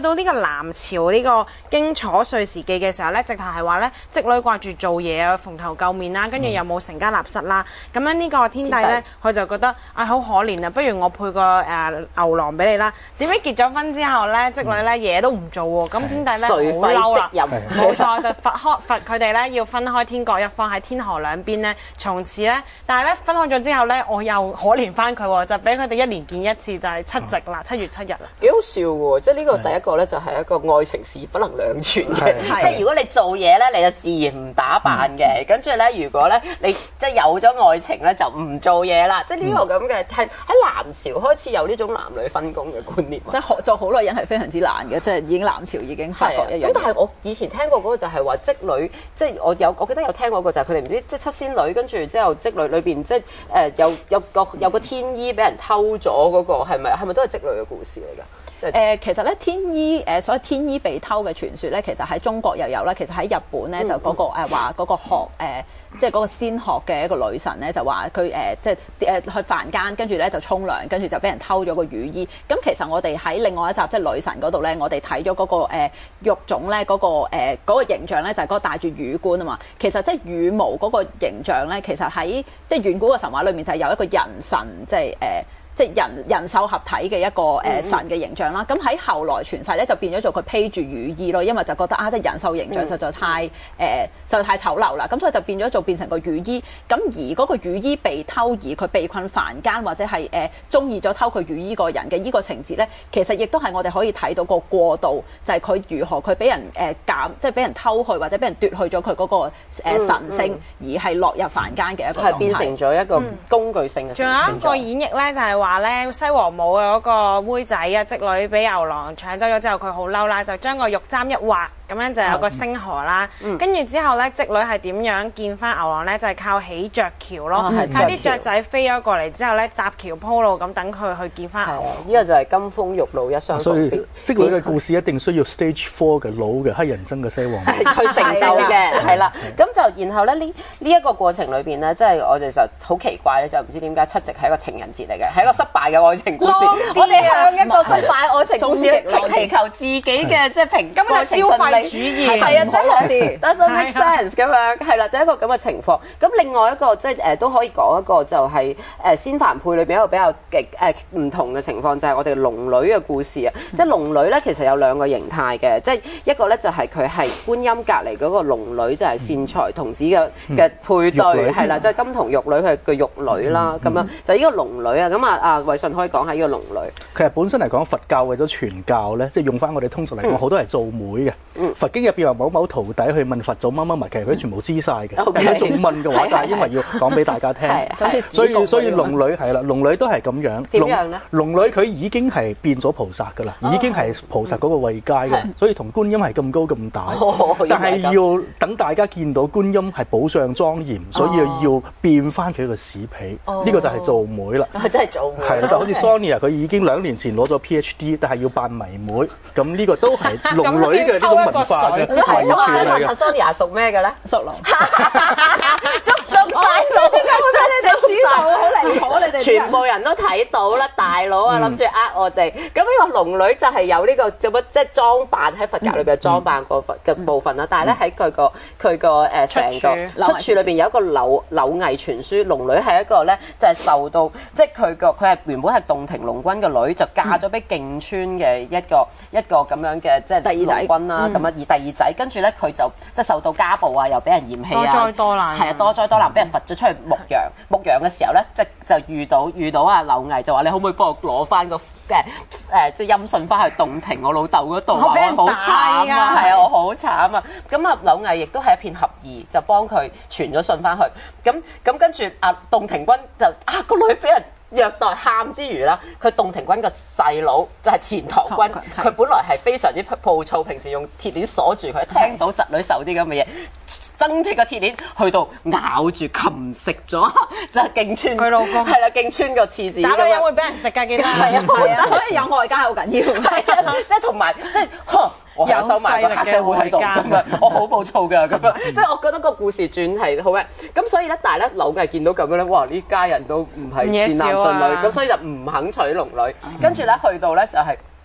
南朝呢個經楚歲時記嘅時候咧，直頭係話咧織女掛住做嘢啊，蓬頭垢面啦，跟住又冇成家立室啦。咁樣呢個天帝咧，佢就覺得啊好可憐啊，不如我配個誒、呃、牛郎俾你啦。點解結咗婚之後咧，織女咧嘢都唔做喎？咁天帝咧好嬲啦，冇錯就罰開罰佢哋咧要分開天各一方喺天河兩邊咧，從此咧，但係咧分開咗之後咧，我又可憐翻佢喎，就俾佢哋一年見一次，就係七夕啦，七月七日啦。 幾好笑喎！即係呢個第一個咧，就係一個愛情是不能兩全嘅。即係如果你做嘢咧，你就自然唔打扮嘅。跟住咧，如果咧你即係有咗愛情咧，就唔做嘢啦。即係呢個咁嘅係喺南朝開始有呢種男女分工嘅觀念。 即係做好女人係非常之難嘅，即係已經南朝已經發覺一樣。 咁但係我以前聽過嗰個就係話織女，即係我有我記得有聽過個就係佢哋唔知即係七仙女，跟住之後織女裏邊即係誒有有個有個天衣俾人偷咗嗰個係咪係咪都係織女嘅故事嚟㗎？誒、 呃、其實咧天衣誒、呃、所謂天衣被偷嘅傳說咧，其實喺中國又有啦。其實喺日本咧、嗯、就嗰、那個誒話嗰個學誒、呃、即係嗰個仙學嘅一個女神咧，就話佢誒即係誒去凡間，跟住咧就沖涼，跟住就俾人偷咗個羽衣。咁其實我哋喺另外一集即係女神嗰度咧，我哋睇咗嗰個誒、呃、玉種咧嗰個誒嗰、呃那個形象咧，就係、是、嗰個戴住羽冠啊嘛。其實即係羽毛嗰個形象咧，其實喺即係遠古嘅神話裏面就係有一個人神即係誒。呃即係人人獸合體嘅一個誒、呃、神嘅形象啦，咁喺後來傳世咧就變咗做佢披住羽衣咯，因為就覺得啊，即係人獸形象實在太誒、呃、就太醜陋啦，咁所以就變咗做變成個羽衣。咁而嗰個羽衣被偷，而佢被困凡間或者係誒中意咗偷佢羽衣個人嘅呢個情節咧，其實亦都係我哋可以睇到個過渡，就係、是、佢如何佢俾人誒減，即係俾人偷去或者俾人奪去咗佢嗰個、呃、神性，而係落入凡間嘅一個狀態，係變成咗一個工具性嘅。 仲、嗯、有一個演繹咧，就係、是。話咧西王母嘅嗰個妹仔啊，織女俾牛郎搶走咗之後，佢好嬲啦，就將個玉簪一劃，咁樣就有個星河啦。跟、嗯、住之後咧，織女係點樣見翻牛郎咧？就係、是、靠起雀橋咯，靠、嗯、啲雀仔飛咗過嚟之後咧，搭橋鋪路咁等佢去見翻牛郎。呢、這個就係金風玉露一雙。所以織女嘅故事一定需要 stage four 嘅老嘅黑人憎嘅西王母去成就嘅，係啦。咁就然後咧呢呢一個過程裏邊咧，即係我哋就好奇怪咧，就唔知點解七夕係一個情人節嚟嘅，係一個失敗嘅愛情故事。我哋向一個失敗愛情故事祈求自己嘅即係平咁嘅消費主義，係啊，真係 doesn't make sense 咁樣，係啦，就係一個咁嘅情況。咁另外一個即係誒都可以講一個就係誒仙凡配裏邊一個比較極誒唔同嘅情況，就係我哋龍女嘅故事啊。即係龍女咧，其實有兩個形態嘅，即係一個咧就係佢係觀音隔離嗰個龍女，就係善財童子嘅嘅配對，係啦，即係金童玉女，佢係個玉女啦，咁樣就呢個龍女啊。咁啊啊偉信可以講下呢個龍女。 其實本身嚟講，佛教為咗傳教咧，即係用翻我哋通俗嚟講，好多係做媒嘅。佛經入邊話某某徒弟去問佛祖乜乜物，其實佢全部知晒嘅。但係佢仲問嘅話，就係因為要講俾大家聽。所以所以龍女係啦，龍女都係咁樣。 點樣咧？ 龍女佢已經係變咗菩薩㗎啦，已經係菩薩嗰個位階嘅，所以同觀音係咁高咁大。但係要等大家見到觀音係寶相莊嚴，所以要變翻佢個屎皮。呢個就係做媒啦。 真係做媒。 係啦，就好似 Sonia 佢已經兩年前攞咗 PhD， 但係要扮迷妹，咁呢個都係龍女嘅呢種文化嘅遺傳嚟嘅。 Sonia 屬咩嘅咧？ 屬龍。 捉中晒到， 點解會真係知道？好離譜，你哋全部人都睇到啦，大佬啊，諗住呃我哋。咁呢個龍女就係有呢個做乜即係裝扮喺佛教裏邊裝扮個佛嘅部分啦。但係咧喺佢個佢個誒成個出處裏邊有一個柳柳毅傳書，龍女係一個咧就係受到即係佢個佢係原本係洞庭龍君嘅女，就嫁咗俾競川嘅一個一個咁樣嘅即係第二仔君啦。咁啊而第二仔跟住咧佢就即係受到家暴啊，又俾人嫌棄啊， 多災多難， 係啊多災多難，俾人罰咗出去牧羊。牧羊嘅時候咧，即就遇到遇到阿柳毅，就話你可唔可以幫我攞翻個嘅誒即係音訊翻去洞庭我老豆嗰度，話我好慘啊，係啊我好慘啊。咁啊柳毅亦都係一片合意，就幫佢傳咗信翻去。咁咁跟住阿洞庭君就啊個女俾人虐待喊之餘啦，佢洞庭君個細佬就係錢塘君，佢本來係非常之暴躁，平時用鐵鏈鎖住佢，聽到侄女受啲咁嘅嘢，掙出個鐵鏈去到咬住擒食咗，就係勁穿佢老公， 係啦，勁穿個廁紙。 打女人會俾人食㗎，記得係啊係啊， 所以有外家好緊要， 係啊，即係同埋即係我係收埋個黑社會喺度咁樣，我好暴躁㗎咁樣，即係我覺得個故事轉係好嘅。咁所以咧，但係咧，柳毅見到咁樣咧，哇！呢家人都唔係善男信女，咁所以就唔肯娶龍女。跟住咧，去到咧就係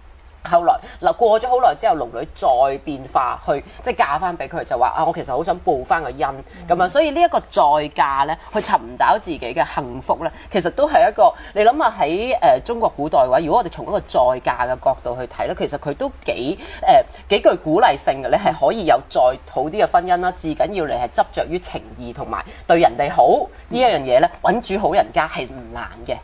後來嗱過咗好耐之後，龍女再變化去即係嫁翻俾佢，就話啊我其實好想報翻個恩咁樣，所以呢一個再嫁咧，去尋找自己嘅幸福咧，其實都係一個你諗下喺誒中國古代嘅話，如果我哋從一個再嫁嘅角度去睇咧，其實佢都幾誒、呃、幾具鼓勵性嘅，你係可以有再好啲嘅婚姻啦，至緊要你係執着於情義同埋對人哋好呢一樣嘢咧，揾住好人家係唔難嘅。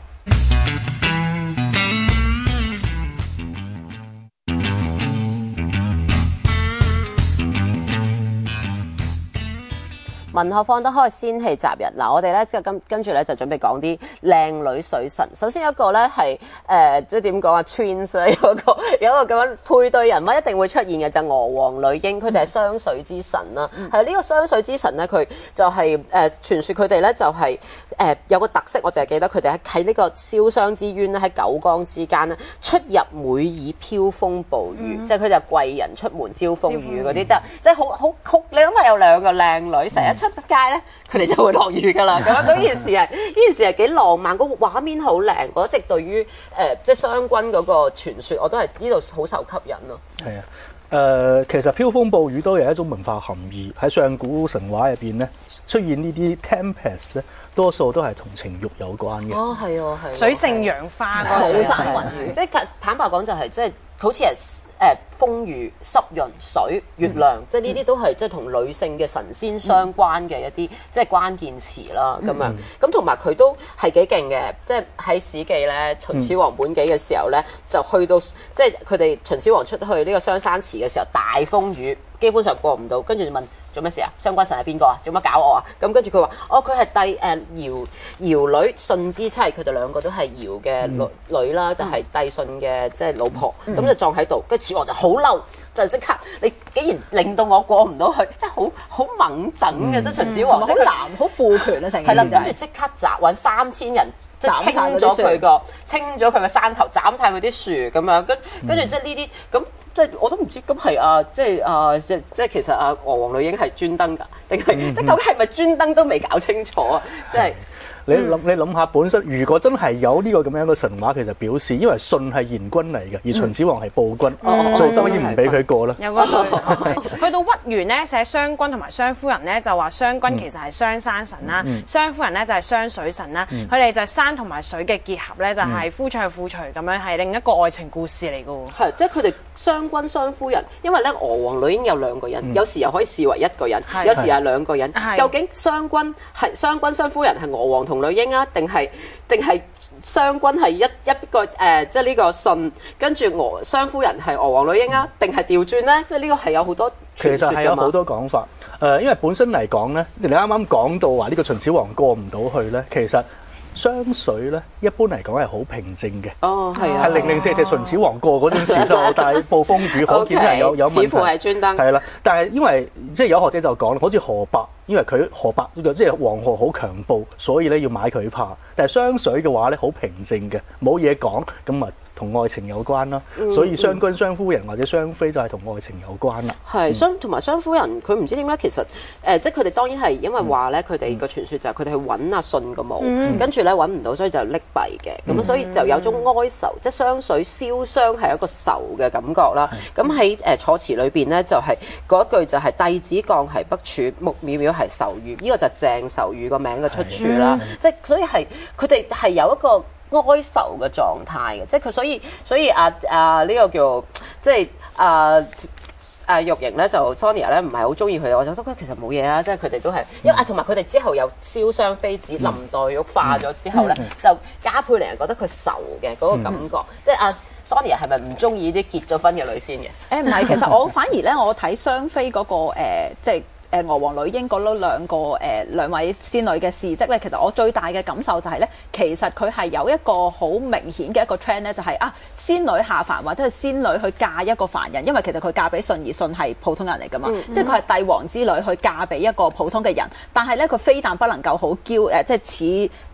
文學放得開，仙氣襲人嗱，我哋咧即係跟跟住咧就準備講啲靚女水神。首先有一個咧係誒，即係點講啊 twins 有一個有一個咁樣配對人物一定會出現嘅就係、是、娥皇女英，佢哋係雙水之神啦。係呢、嗯這個雙水之神咧，佢就係、是、誒、呃、傳說佢哋咧就係、是、誒、呃、有個特色，我淨係記得佢哋喺喺呢個瀟湘之淵咧，喺九江之間咧出入每以飄風暴雨，嗯、即係佢就貴人出門招風雨嗰啲，即係即係好好好，你諗下有兩個靚女成日出得街咧，佢哋就會落雨噶啦。咁樣嗰件事係呢件事係幾浪漫，個畫面好靚。我一直對於誒、呃、即係湘軍嗰個傳說，我都係呢度好受吸引咯。 係啊，誒、呃、其實飄風暴雨都有一種文化含義喺上古神話入邊咧，出現呢啲 tempest 咧，多數都係同情慾有關嘅。 哦，係喎，係水性楊花嗰個水生雲雨， 即係坦白講就係即係好似係誒風雨、濕潤、水、月亮，嗯、即係呢啲都係即係同女性嘅神仙相關嘅一啲、嗯、即係關鍵詞啦。咁樣咁同埋佢都係幾勁嘅，即係喺《史記》咧《秦始皇本紀》嘅時候咧，嗯、就去到即係佢哋秦始皇出去呢個雙山池嘅時候，大風雨，基本上過唔到，跟住就問。做咩事啊？湘軍神係邊個啊？做乜搞我啊？咁跟住佢話：哦，佢係帝誒堯堯女舜之妻，佢哋兩個都係堯嘅女女啦，嗯、就係帝舜嘅即係老婆。咁、嗯、就撞喺度，跟住始皇就好嬲，就即刻你竟然令到我過唔到去，即係好好猛整嘅，即係秦始皇好男好父權啊，成係啦，跟住即刻砸揾三千人，即係清咗佢個清咗佢個山頭，斬晒佢啲樹咁樣，跟跟住即係呢啲咁。即係我都唔知，咁係啊，即係啊，即即係其實啊，娥皇女英係專登㗎，定係、嗯、即究竟係咪專登都未搞清楚啊？即係。 你諗你諗下，本身如果真係有呢個咁樣嘅神話，其實表示因為舜係賢君嚟嘅，而秦始皇係暴君，嗯、所以當然唔俾佢過啦。 有個去到屈原咧，寫湘君同埋湘夫人咧，就話湘君其實係湘山神啦，嗯、湘夫人咧就係湘水神啦。佢哋、嗯、就係山同埋水嘅結合咧，就係夫唱婦隨咁樣，係另一個愛情故事嚟嘅喎。 係，即係佢哋湘君湘夫人，因為咧娥皇女英有兩個人，嗯、有時又可以視為一個人，是有時係兩個人。是究竟湘君係湘君湘夫人係娥皇同女英啊，定係定係湘君係一一個誒、呃，即係呢個舜，跟住娥湘夫人係娥皇女英啊，定係調轉咧？即係呢個係有好多其實係有好多講法。誒、呃，因為本身嚟講咧，你啱啱講到話呢個秦始皇過唔到去咧，其實湘水咧一般嚟講係好平靜嘅。 哦，係啊， 係零零舍舍秦始皇過嗰陣時就大暴風雨，可見係有有問題。 似乎係專登。 係啦，但係因為即係有學者就講，好似河伯。因為佢河伯即係黃河好強暴，所以咧要買佢怕。但係湘水嘅話咧好平靜嘅，冇嘢講，咁咪同愛情有關啦。嗯、所以湘君湘夫人或者湘妃就係同愛情有關啦。 係湘同埋湘夫人，佢唔知點解其實誒、呃，即係佢哋當然係因為話咧，佢哋個傳說就係佢哋去揾阿舜個墓，嗯、跟住咧揾唔到，所以就溺斃嘅。咁、嗯、所以就有種哀愁，即係湘水燒傷係一個愁嘅感覺啦。咁喺誒楚辭裏邊咧，就係、是、嗰一句就係、是、弟子降兮不處，木渺渺係愁雨。呢個就係鄭愁予個名嘅出處啦。即係所以係佢哋係有一個哀愁嘅狀態嘅，即係佢所以所以啊啊呢、這個叫即係啊啊玉瑩咧就 Sonia 咧唔係好中意佢，我就覺得其實冇嘢啊，即係佢哋都係因為啊同埋佢哋之後又瀟湘妃子林黛玉化咗之後咧，嗯、就加倍令人覺得佢愁嘅嗰個感覺，嗯、即係啊 Sonia 係咪唔中意啲結咗婚嘅女先嘅？ 誒唔係，其實我反而咧我睇湘妃嗰、那個、呃、即係。誒娥皇女英嗰兩個誒、呃、兩位仙女嘅事蹟咧，其實我最大嘅感受就係、是、咧，其實佢係有一個好明顯嘅一個 trend 咧，就係、是、啊仙女下凡或者係仙女去嫁一個凡人，因為其實佢嫁俾舜而舜係普通人嚟噶嘛，嗯嗯、即係佢係帝王之女去嫁俾一個普通嘅人，但係咧佢非但不能夠好嬌誒，即係似。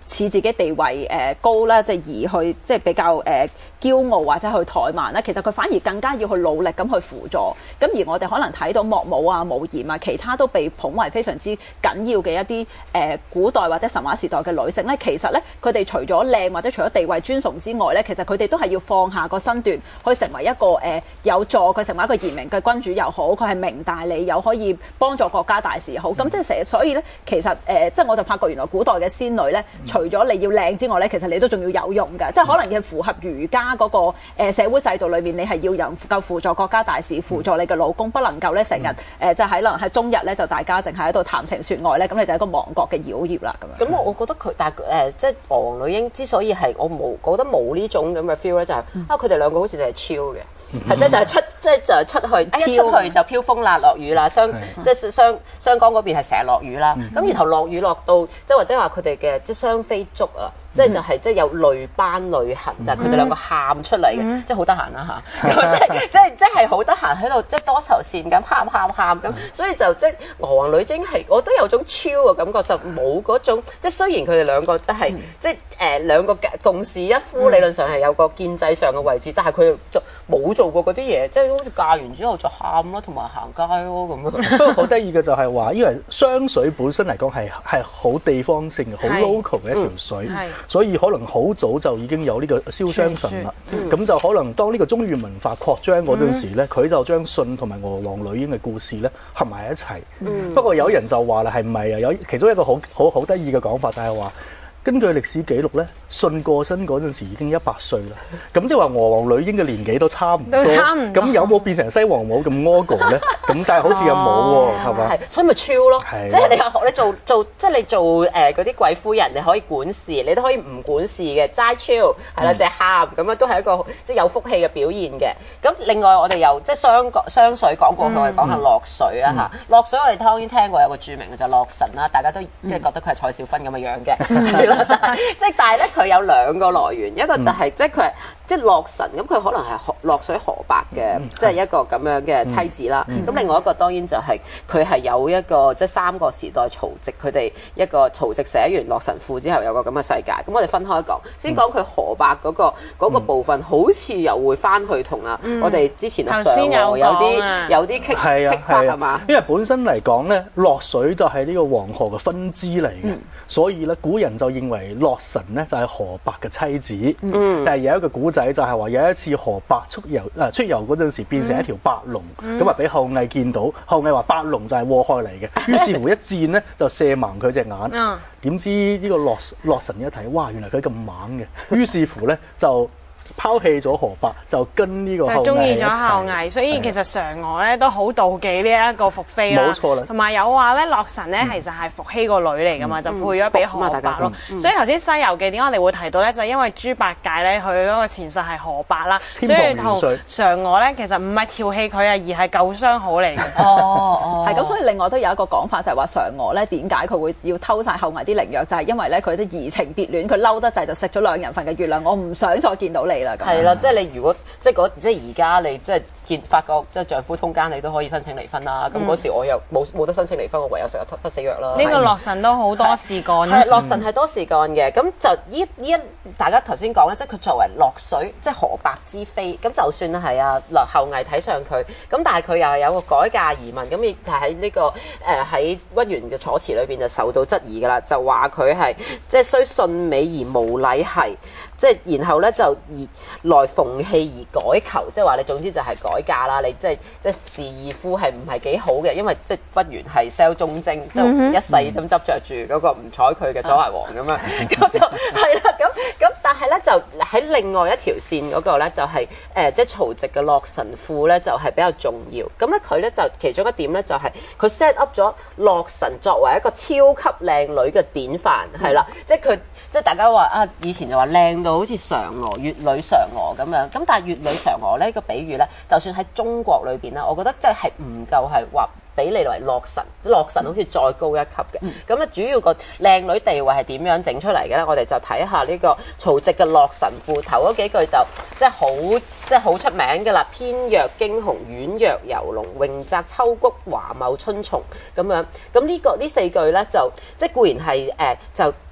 似自己地位誒、呃、高啦，即係而去即係比較誒、呃、驕傲或者去怠慢咧，其實佢反而更加要去努力咁去輔助。咁而我哋可能睇到莫武啊、武嚴啊，其他都被捧為非常之緊要嘅一啲誒、呃、古代或者神話時代嘅女性咧，其實咧佢哋除咗靚或者除咗地位尊崇之外咧，其實佢哋都係要放下個身段去成為一個誒、呃、有助佢成為一個賢明嘅君主又好，佢係明大理又可以幫助國家大事又好。咁即係成日，所以咧其實誒、呃、即係我就發覺原來古代嘅仙女咧，除咗你要靚之外咧，其實你都仲要有用嘅，即係可能要符合儒家嗰、那個、呃、社會制度裏面，你係要有夠輔助國家大事，輔助你嘅老公，不能夠咧成日誒即係喺可能喺中日咧就大家淨係喺度談情説愛咧，咁你就係一個亡國嘅妖孽啦咁樣。 咁我我覺得佢但係誒、呃、即係娥皇女英之所以係我冇覺得冇呢種咁嘅 feel 咧，就係、是嗯、啊佢哋兩個好似就係超嘅。係即係就係出即係就係出去，一出去就飄風啦、落雨啦，雙即係雙雙江嗰邊係成日落雨啦。咁然後落雨落到即係或者話佢哋嘅即係雙飛足啊，即係就係即係有淚斑淚痕，就係佢哋兩個喊出嚟嘅，即係好得閒啦嚇。咁即係即係即係好得閒喺度，即係多愁善感喊喊喊咁，所以就即係娥皇女英係我都有種超嘅感覺，就冇嗰種即係雖然佢哋兩個即係即係誒兩個共侍一夫，理論上係有個建制上嘅位置，但係佢就冇做過嗰啲嘢，即係好似嫁完之後就喊咯，同埋行街咯咁樣。 不過好得意嘅就係話，因為雙水本身嚟講係係好地方性嘅、好 local 嘅一條水，所以可能好早就已經有呢個瀟湘神啦。咁、嗯、就可能當呢個中原文化擴張嗰陣時咧，佢、嗯、就將舜同埋娥皇女英嘅故事咧合埋一齊。嗯、不過有人就話啦，係唔係啊？有其中一個好好好得意嘅講法就係話，根據歷史記錄咧，舜過身嗰陣時已經一百歲啦。咁即係話娥皇女英嘅年紀都差唔多。咁有冇變成西王母咁屙過咧？咁但係好似又冇喎，係嘛？ 所以咪超咯。即係你學你做做，即係你做誒嗰啲貴夫人，你可以管事，你都可以唔管事嘅，齋超係啦，就係喊咁樣，都係一個即係有福氣嘅表現嘅。咁另外我哋又即係雙雙水講過，我哋講下洛水啊嚇。洛水我哋當然聽過有個著名嘅就係洛神啦，大家都即係覺得佢係蔡少芬咁嘅樣嘅。即係，但係咧，佢有兩個來源，一個就係、是嗯、即係佢係即係洛神，咁佢可能係洛水河伯嘅，嗯、即係一個咁樣嘅妻子啦。咁、嗯嗯、另外一個當然就係佢係有一個即係三個時代曹植，佢哋一個曹植寫完《洛神賦》之後有個咁嘅世界。咁我哋分開講，先講佢河伯嗰、那個嗰、嗯、個部分，好似又會翻去同啊，嗯、我哋之前啊上河有啲有啲棘棘法係嘛？ 因為本身嚟講咧，洛水就係呢個黃河嘅分支嚟嘅，嗯、所以咧古人就認為洛神咧就係河伯嘅妻子。嗯、但係有一個古仔就係話有一次河伯出遊啊出遊嗰陣時變成一條白龍，咁啊俾后羿見到，后羿話白龍就係禍害嚟嘅，於是乎一箭咧就射盲佢隻眼。點、嗯、知呢個洛洛神一睇，哇！原來佢咁猛嘅，於是乎咧就拋棄咗河伯，就跟呢個后羿一齊。就中意咗后羿， 所以其實嫦娥咧都好妒忌呢一個伏妃啦。冇錯啦。同埋有話咧，洛神咧其實係伏羲個女嚟噶嘛，嗯、就配咗俾河伯咯。嗯、所以頭先《西遊記》點解我哋會提到咧，就係、因為豬八戒咧佢嗰個前世係河伯啦，所以同嫦娥咧其實唔係調戲佢啊，而係救相好嚟嘅。哦哦。係咁，所以另外都有一個講法就係話嫦娥咧點解佢會要偷晒后羿啲靈藥，就係、是、因為咧佢啲移情別戀，佢嬲得滯就食咗兩人份嘅月亮，我唔想再見到你。係啦，即係你如果即係嗰即係而家你即係見發覺即係丈夫通姦，你都可以申請離婚啦。咁嗰、嗯、時我又冇冇得申請離婚，我唯有食不死藥啦。呢個洛神都好多事幹。係洛神係多事幹嘅，咁就呢呢一大家頭先講咧，即係佢作為洛水，即係河伯之妃，咁就算係啊后羿睇上佢，咁但係佢又係有個改嫁疑問，咁亦就喺呢個誒喺屈原嘅楚辭裏邊就受到質疑㗎啦，就話佢係即係雖信美而無禮係。即係然後咧就而來奉氣而改求，即係話你總之就係改嫁啦，你即係即係侍二夫係唔係幾好嘅？因為即係屈原係 sell 忠貞，即係、mm hmm. 一世咁執着住嗰個唔睬佢嘅楚懷王咁樣，咁就係啦。咁咁但係咧就喺另外一條線嗰個咧就係、是、誒、呃、即係曹植嘅《洛神賦》咧就係、是、比較重要。咁咧佢咧就其中一點咧就係、是、佢 set up 咗洛神作為一個超級靚女嘅典範，係啦、mm hmm.，即係佢即係大家話啊，以前就話靚到好似嫦娥、月女嫦娥咁樣，咁但係月女嫦娥呢個比喻咧，就算喺中國裏邊咧，我覺得即係係唔夠係話比你為洛神，洛神好似再高一級嘅。咁咧、嗯、主要個靚女地位係點樣整出嚟嘅咧？我哋就睇下呢個曹植嘅《洛神賦》頭嗰幾句就即係好即係好出名嘅啦。翩若驚鴻，婉若游龍，榮澤秋菊，華茂春松咁樣。咁呢、這個呢四句咧就即係固然係誒、呃、就。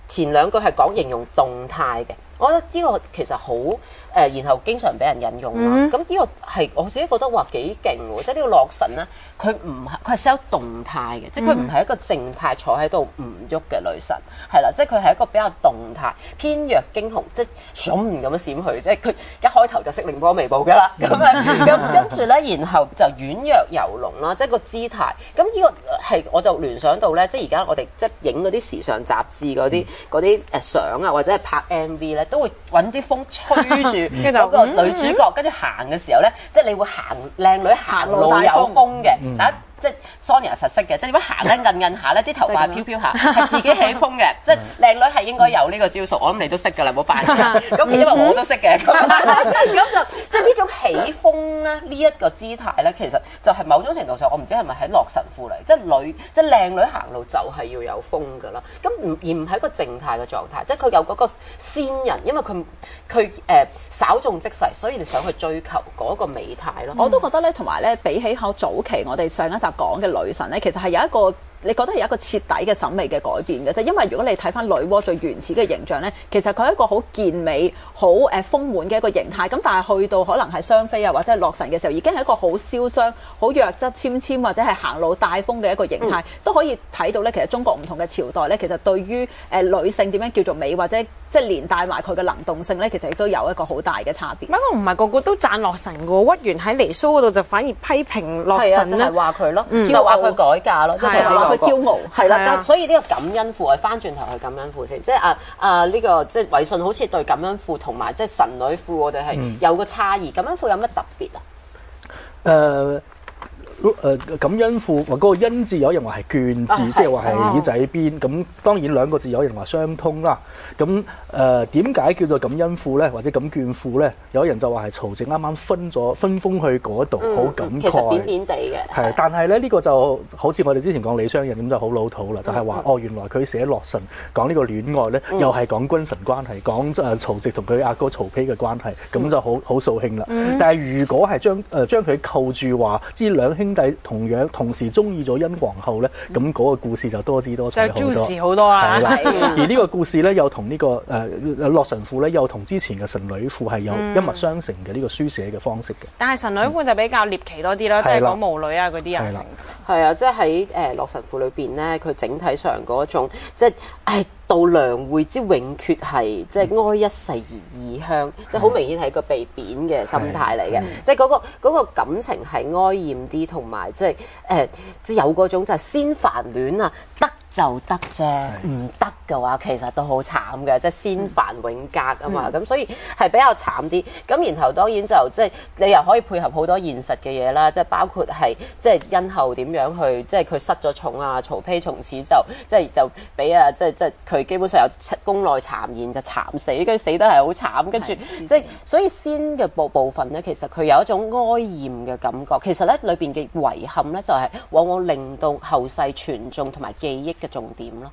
前兩句係講形容動態嘅，我覺得呢個其實好誒、呃，然後經常俾人引用啦。咁呢、嗯、個係我自己覺得話幾勁喎，即係呢個洛神咧，佢唔係佢係 sell 動態嘅，即係佢唔係一個靜態坐喺度唔喐嘅女神，係啦，即係佢係一個比較動態、偏弱驚恐，即係閃咁樣閃去，即係佢一開頭就識凌波微步㗎啦，咁啊咁跟住咧，然後就軟弱游龍啦，即係個姿態。咁呢個係我就聯想到咧，即係而家我哋即係影嗰啲時尚雜誌嗰啲嗰啲誒相啊，或者係拍 M V 咧，都會揾啲風吹住嗰個女主角，跟住行嘅時候咧，即係你會行靚女行路有風嘅，但即係 Sonia 實識嘅，即係點樣行咧，韌韌下咧，啲頭髮飄飄下，係自己起風嘅。即係靚女係應該有呢個招數，我諗你都識㗎啦，唔好扮嘢。咁因為我都識嘅，咁就即係呢種起風咧，呢一個姿態咧，其實就係某種程度上，我唔知係咪喺洛神賦嚟，即係女，即係靚女行路就係要有風㗎啦。咁唔而唔係一個靜態嘅狀態，即係佢有嗰個仙人，因為佢佢誒稍縱即逝，所以你想去追求嗰個美態咯。 我都覺得咧，同埋咧，比起好早期我哋上一集講嘅女神咧，其實係有一個你覺得係有一個徹底嘅審美嘅改變嘅啫。因為如果你睇翻女媧最原始嘅形象咧，其實佢係一個好健美、好誒豐滿嘅一個形態。咁但係去到可能係雙妃啊或者係洛神嘅時候，已經係一個好蕭傷、好弱質纖纖或者係行路帶風嘅一個形態，嗯、都可以睇到咧。其實中國唔同嘅朝代咧，其實對於誒女性點樣叫做美，或者即係連帶埋佢嘅能動性咧，其實亦都有一個好大嘅差別。 不過唔係個個都讚洛神嘅喎，屈原喺離騷嗰度就反而批評洛神咧， 就係話佢咯，嗯、就話佢改嫁咯，即係話佢驕傲。 係啦，但所以呢個感恩賦，我翻轉頭去感恩賦先，即係啊啊呢、這個即係偉信好似對感恩賦同埋即係神女賦，我哋係有個差異。嗯、感恩賦有乜特別啊？ 誒、呃。誒、呃、感恩賦話嗰個恩字有人話係絹字，啊、即係話係耳仔邊。咁、哦、當然兩個字有人話相通啦。咁誒點解叫做感恩賦咧，或者感絹賦咧？有人就話係曹植啱啱分咗分封去嗰度，好、嗯、感慨。 其實扁扁地嘅。 係，但係咧呢、這個就好似我哋之前講李商隱咁就好老土啦，嗯、就係話哦原來佢寫洛神講呢個戀愛咧，嗯、又係講君臣關係，講誒曹植同佢阿哥曹丕嘅關係，咁、嗯、就好好掃興啦。嗯、但係如果係將誒將佢扣住話，呢兩兄弟同樣同時中意咗殷皇後咧，咁嗰、嗯、個故事就多姿多彩好多。 就 juicy 好多啦。 而呢個故事咧，又同呢、這個誒、呃、洛神賦咧，又同之前嘅神女賦係有一脈相承嘅呢個書寫嘅方式嘅。 嗯、但係神女賦就比較獵奇多啲啦，即係講巫女啊嗰啲啊成。 係啊，即係喺誒洛神賦裏邊咧，佢整體上嗰種即係誒到良會之永絕係，即係哀一世而異鄉，即係好明顯係個被貶嘅心態嚟嘅。即係嗰個嗰個感情係哀厭啲，同埋即係誒即係有嗰種就係仙凡戀啊，得就得啫，唔得嘅話其實都好慘嘅，即係仙凡永隔啊嘛。咁、嗯、所以係比較慘啲。咁然後當然就即係你又可以配合好多現實嘅嘢啦，即係包括係即係殷後點樣去，即係佢失咗寵啊，曹丕從此就即係就俾啊，即係即係佢基本上有宮內讒言就慘死，跟住死得係好慘，跟住即係所以仙嘅部部分咧，其實佢有一種哀厭嘅感覺。其實咧裏邊嘅遺憾咧，就係往往令到後世傳頌同埋記憶嘅重點咯。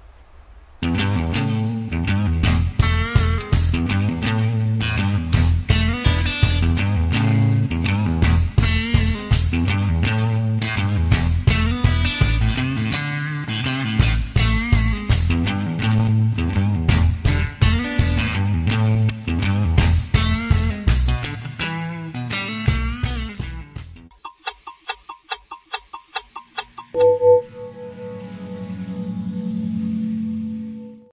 you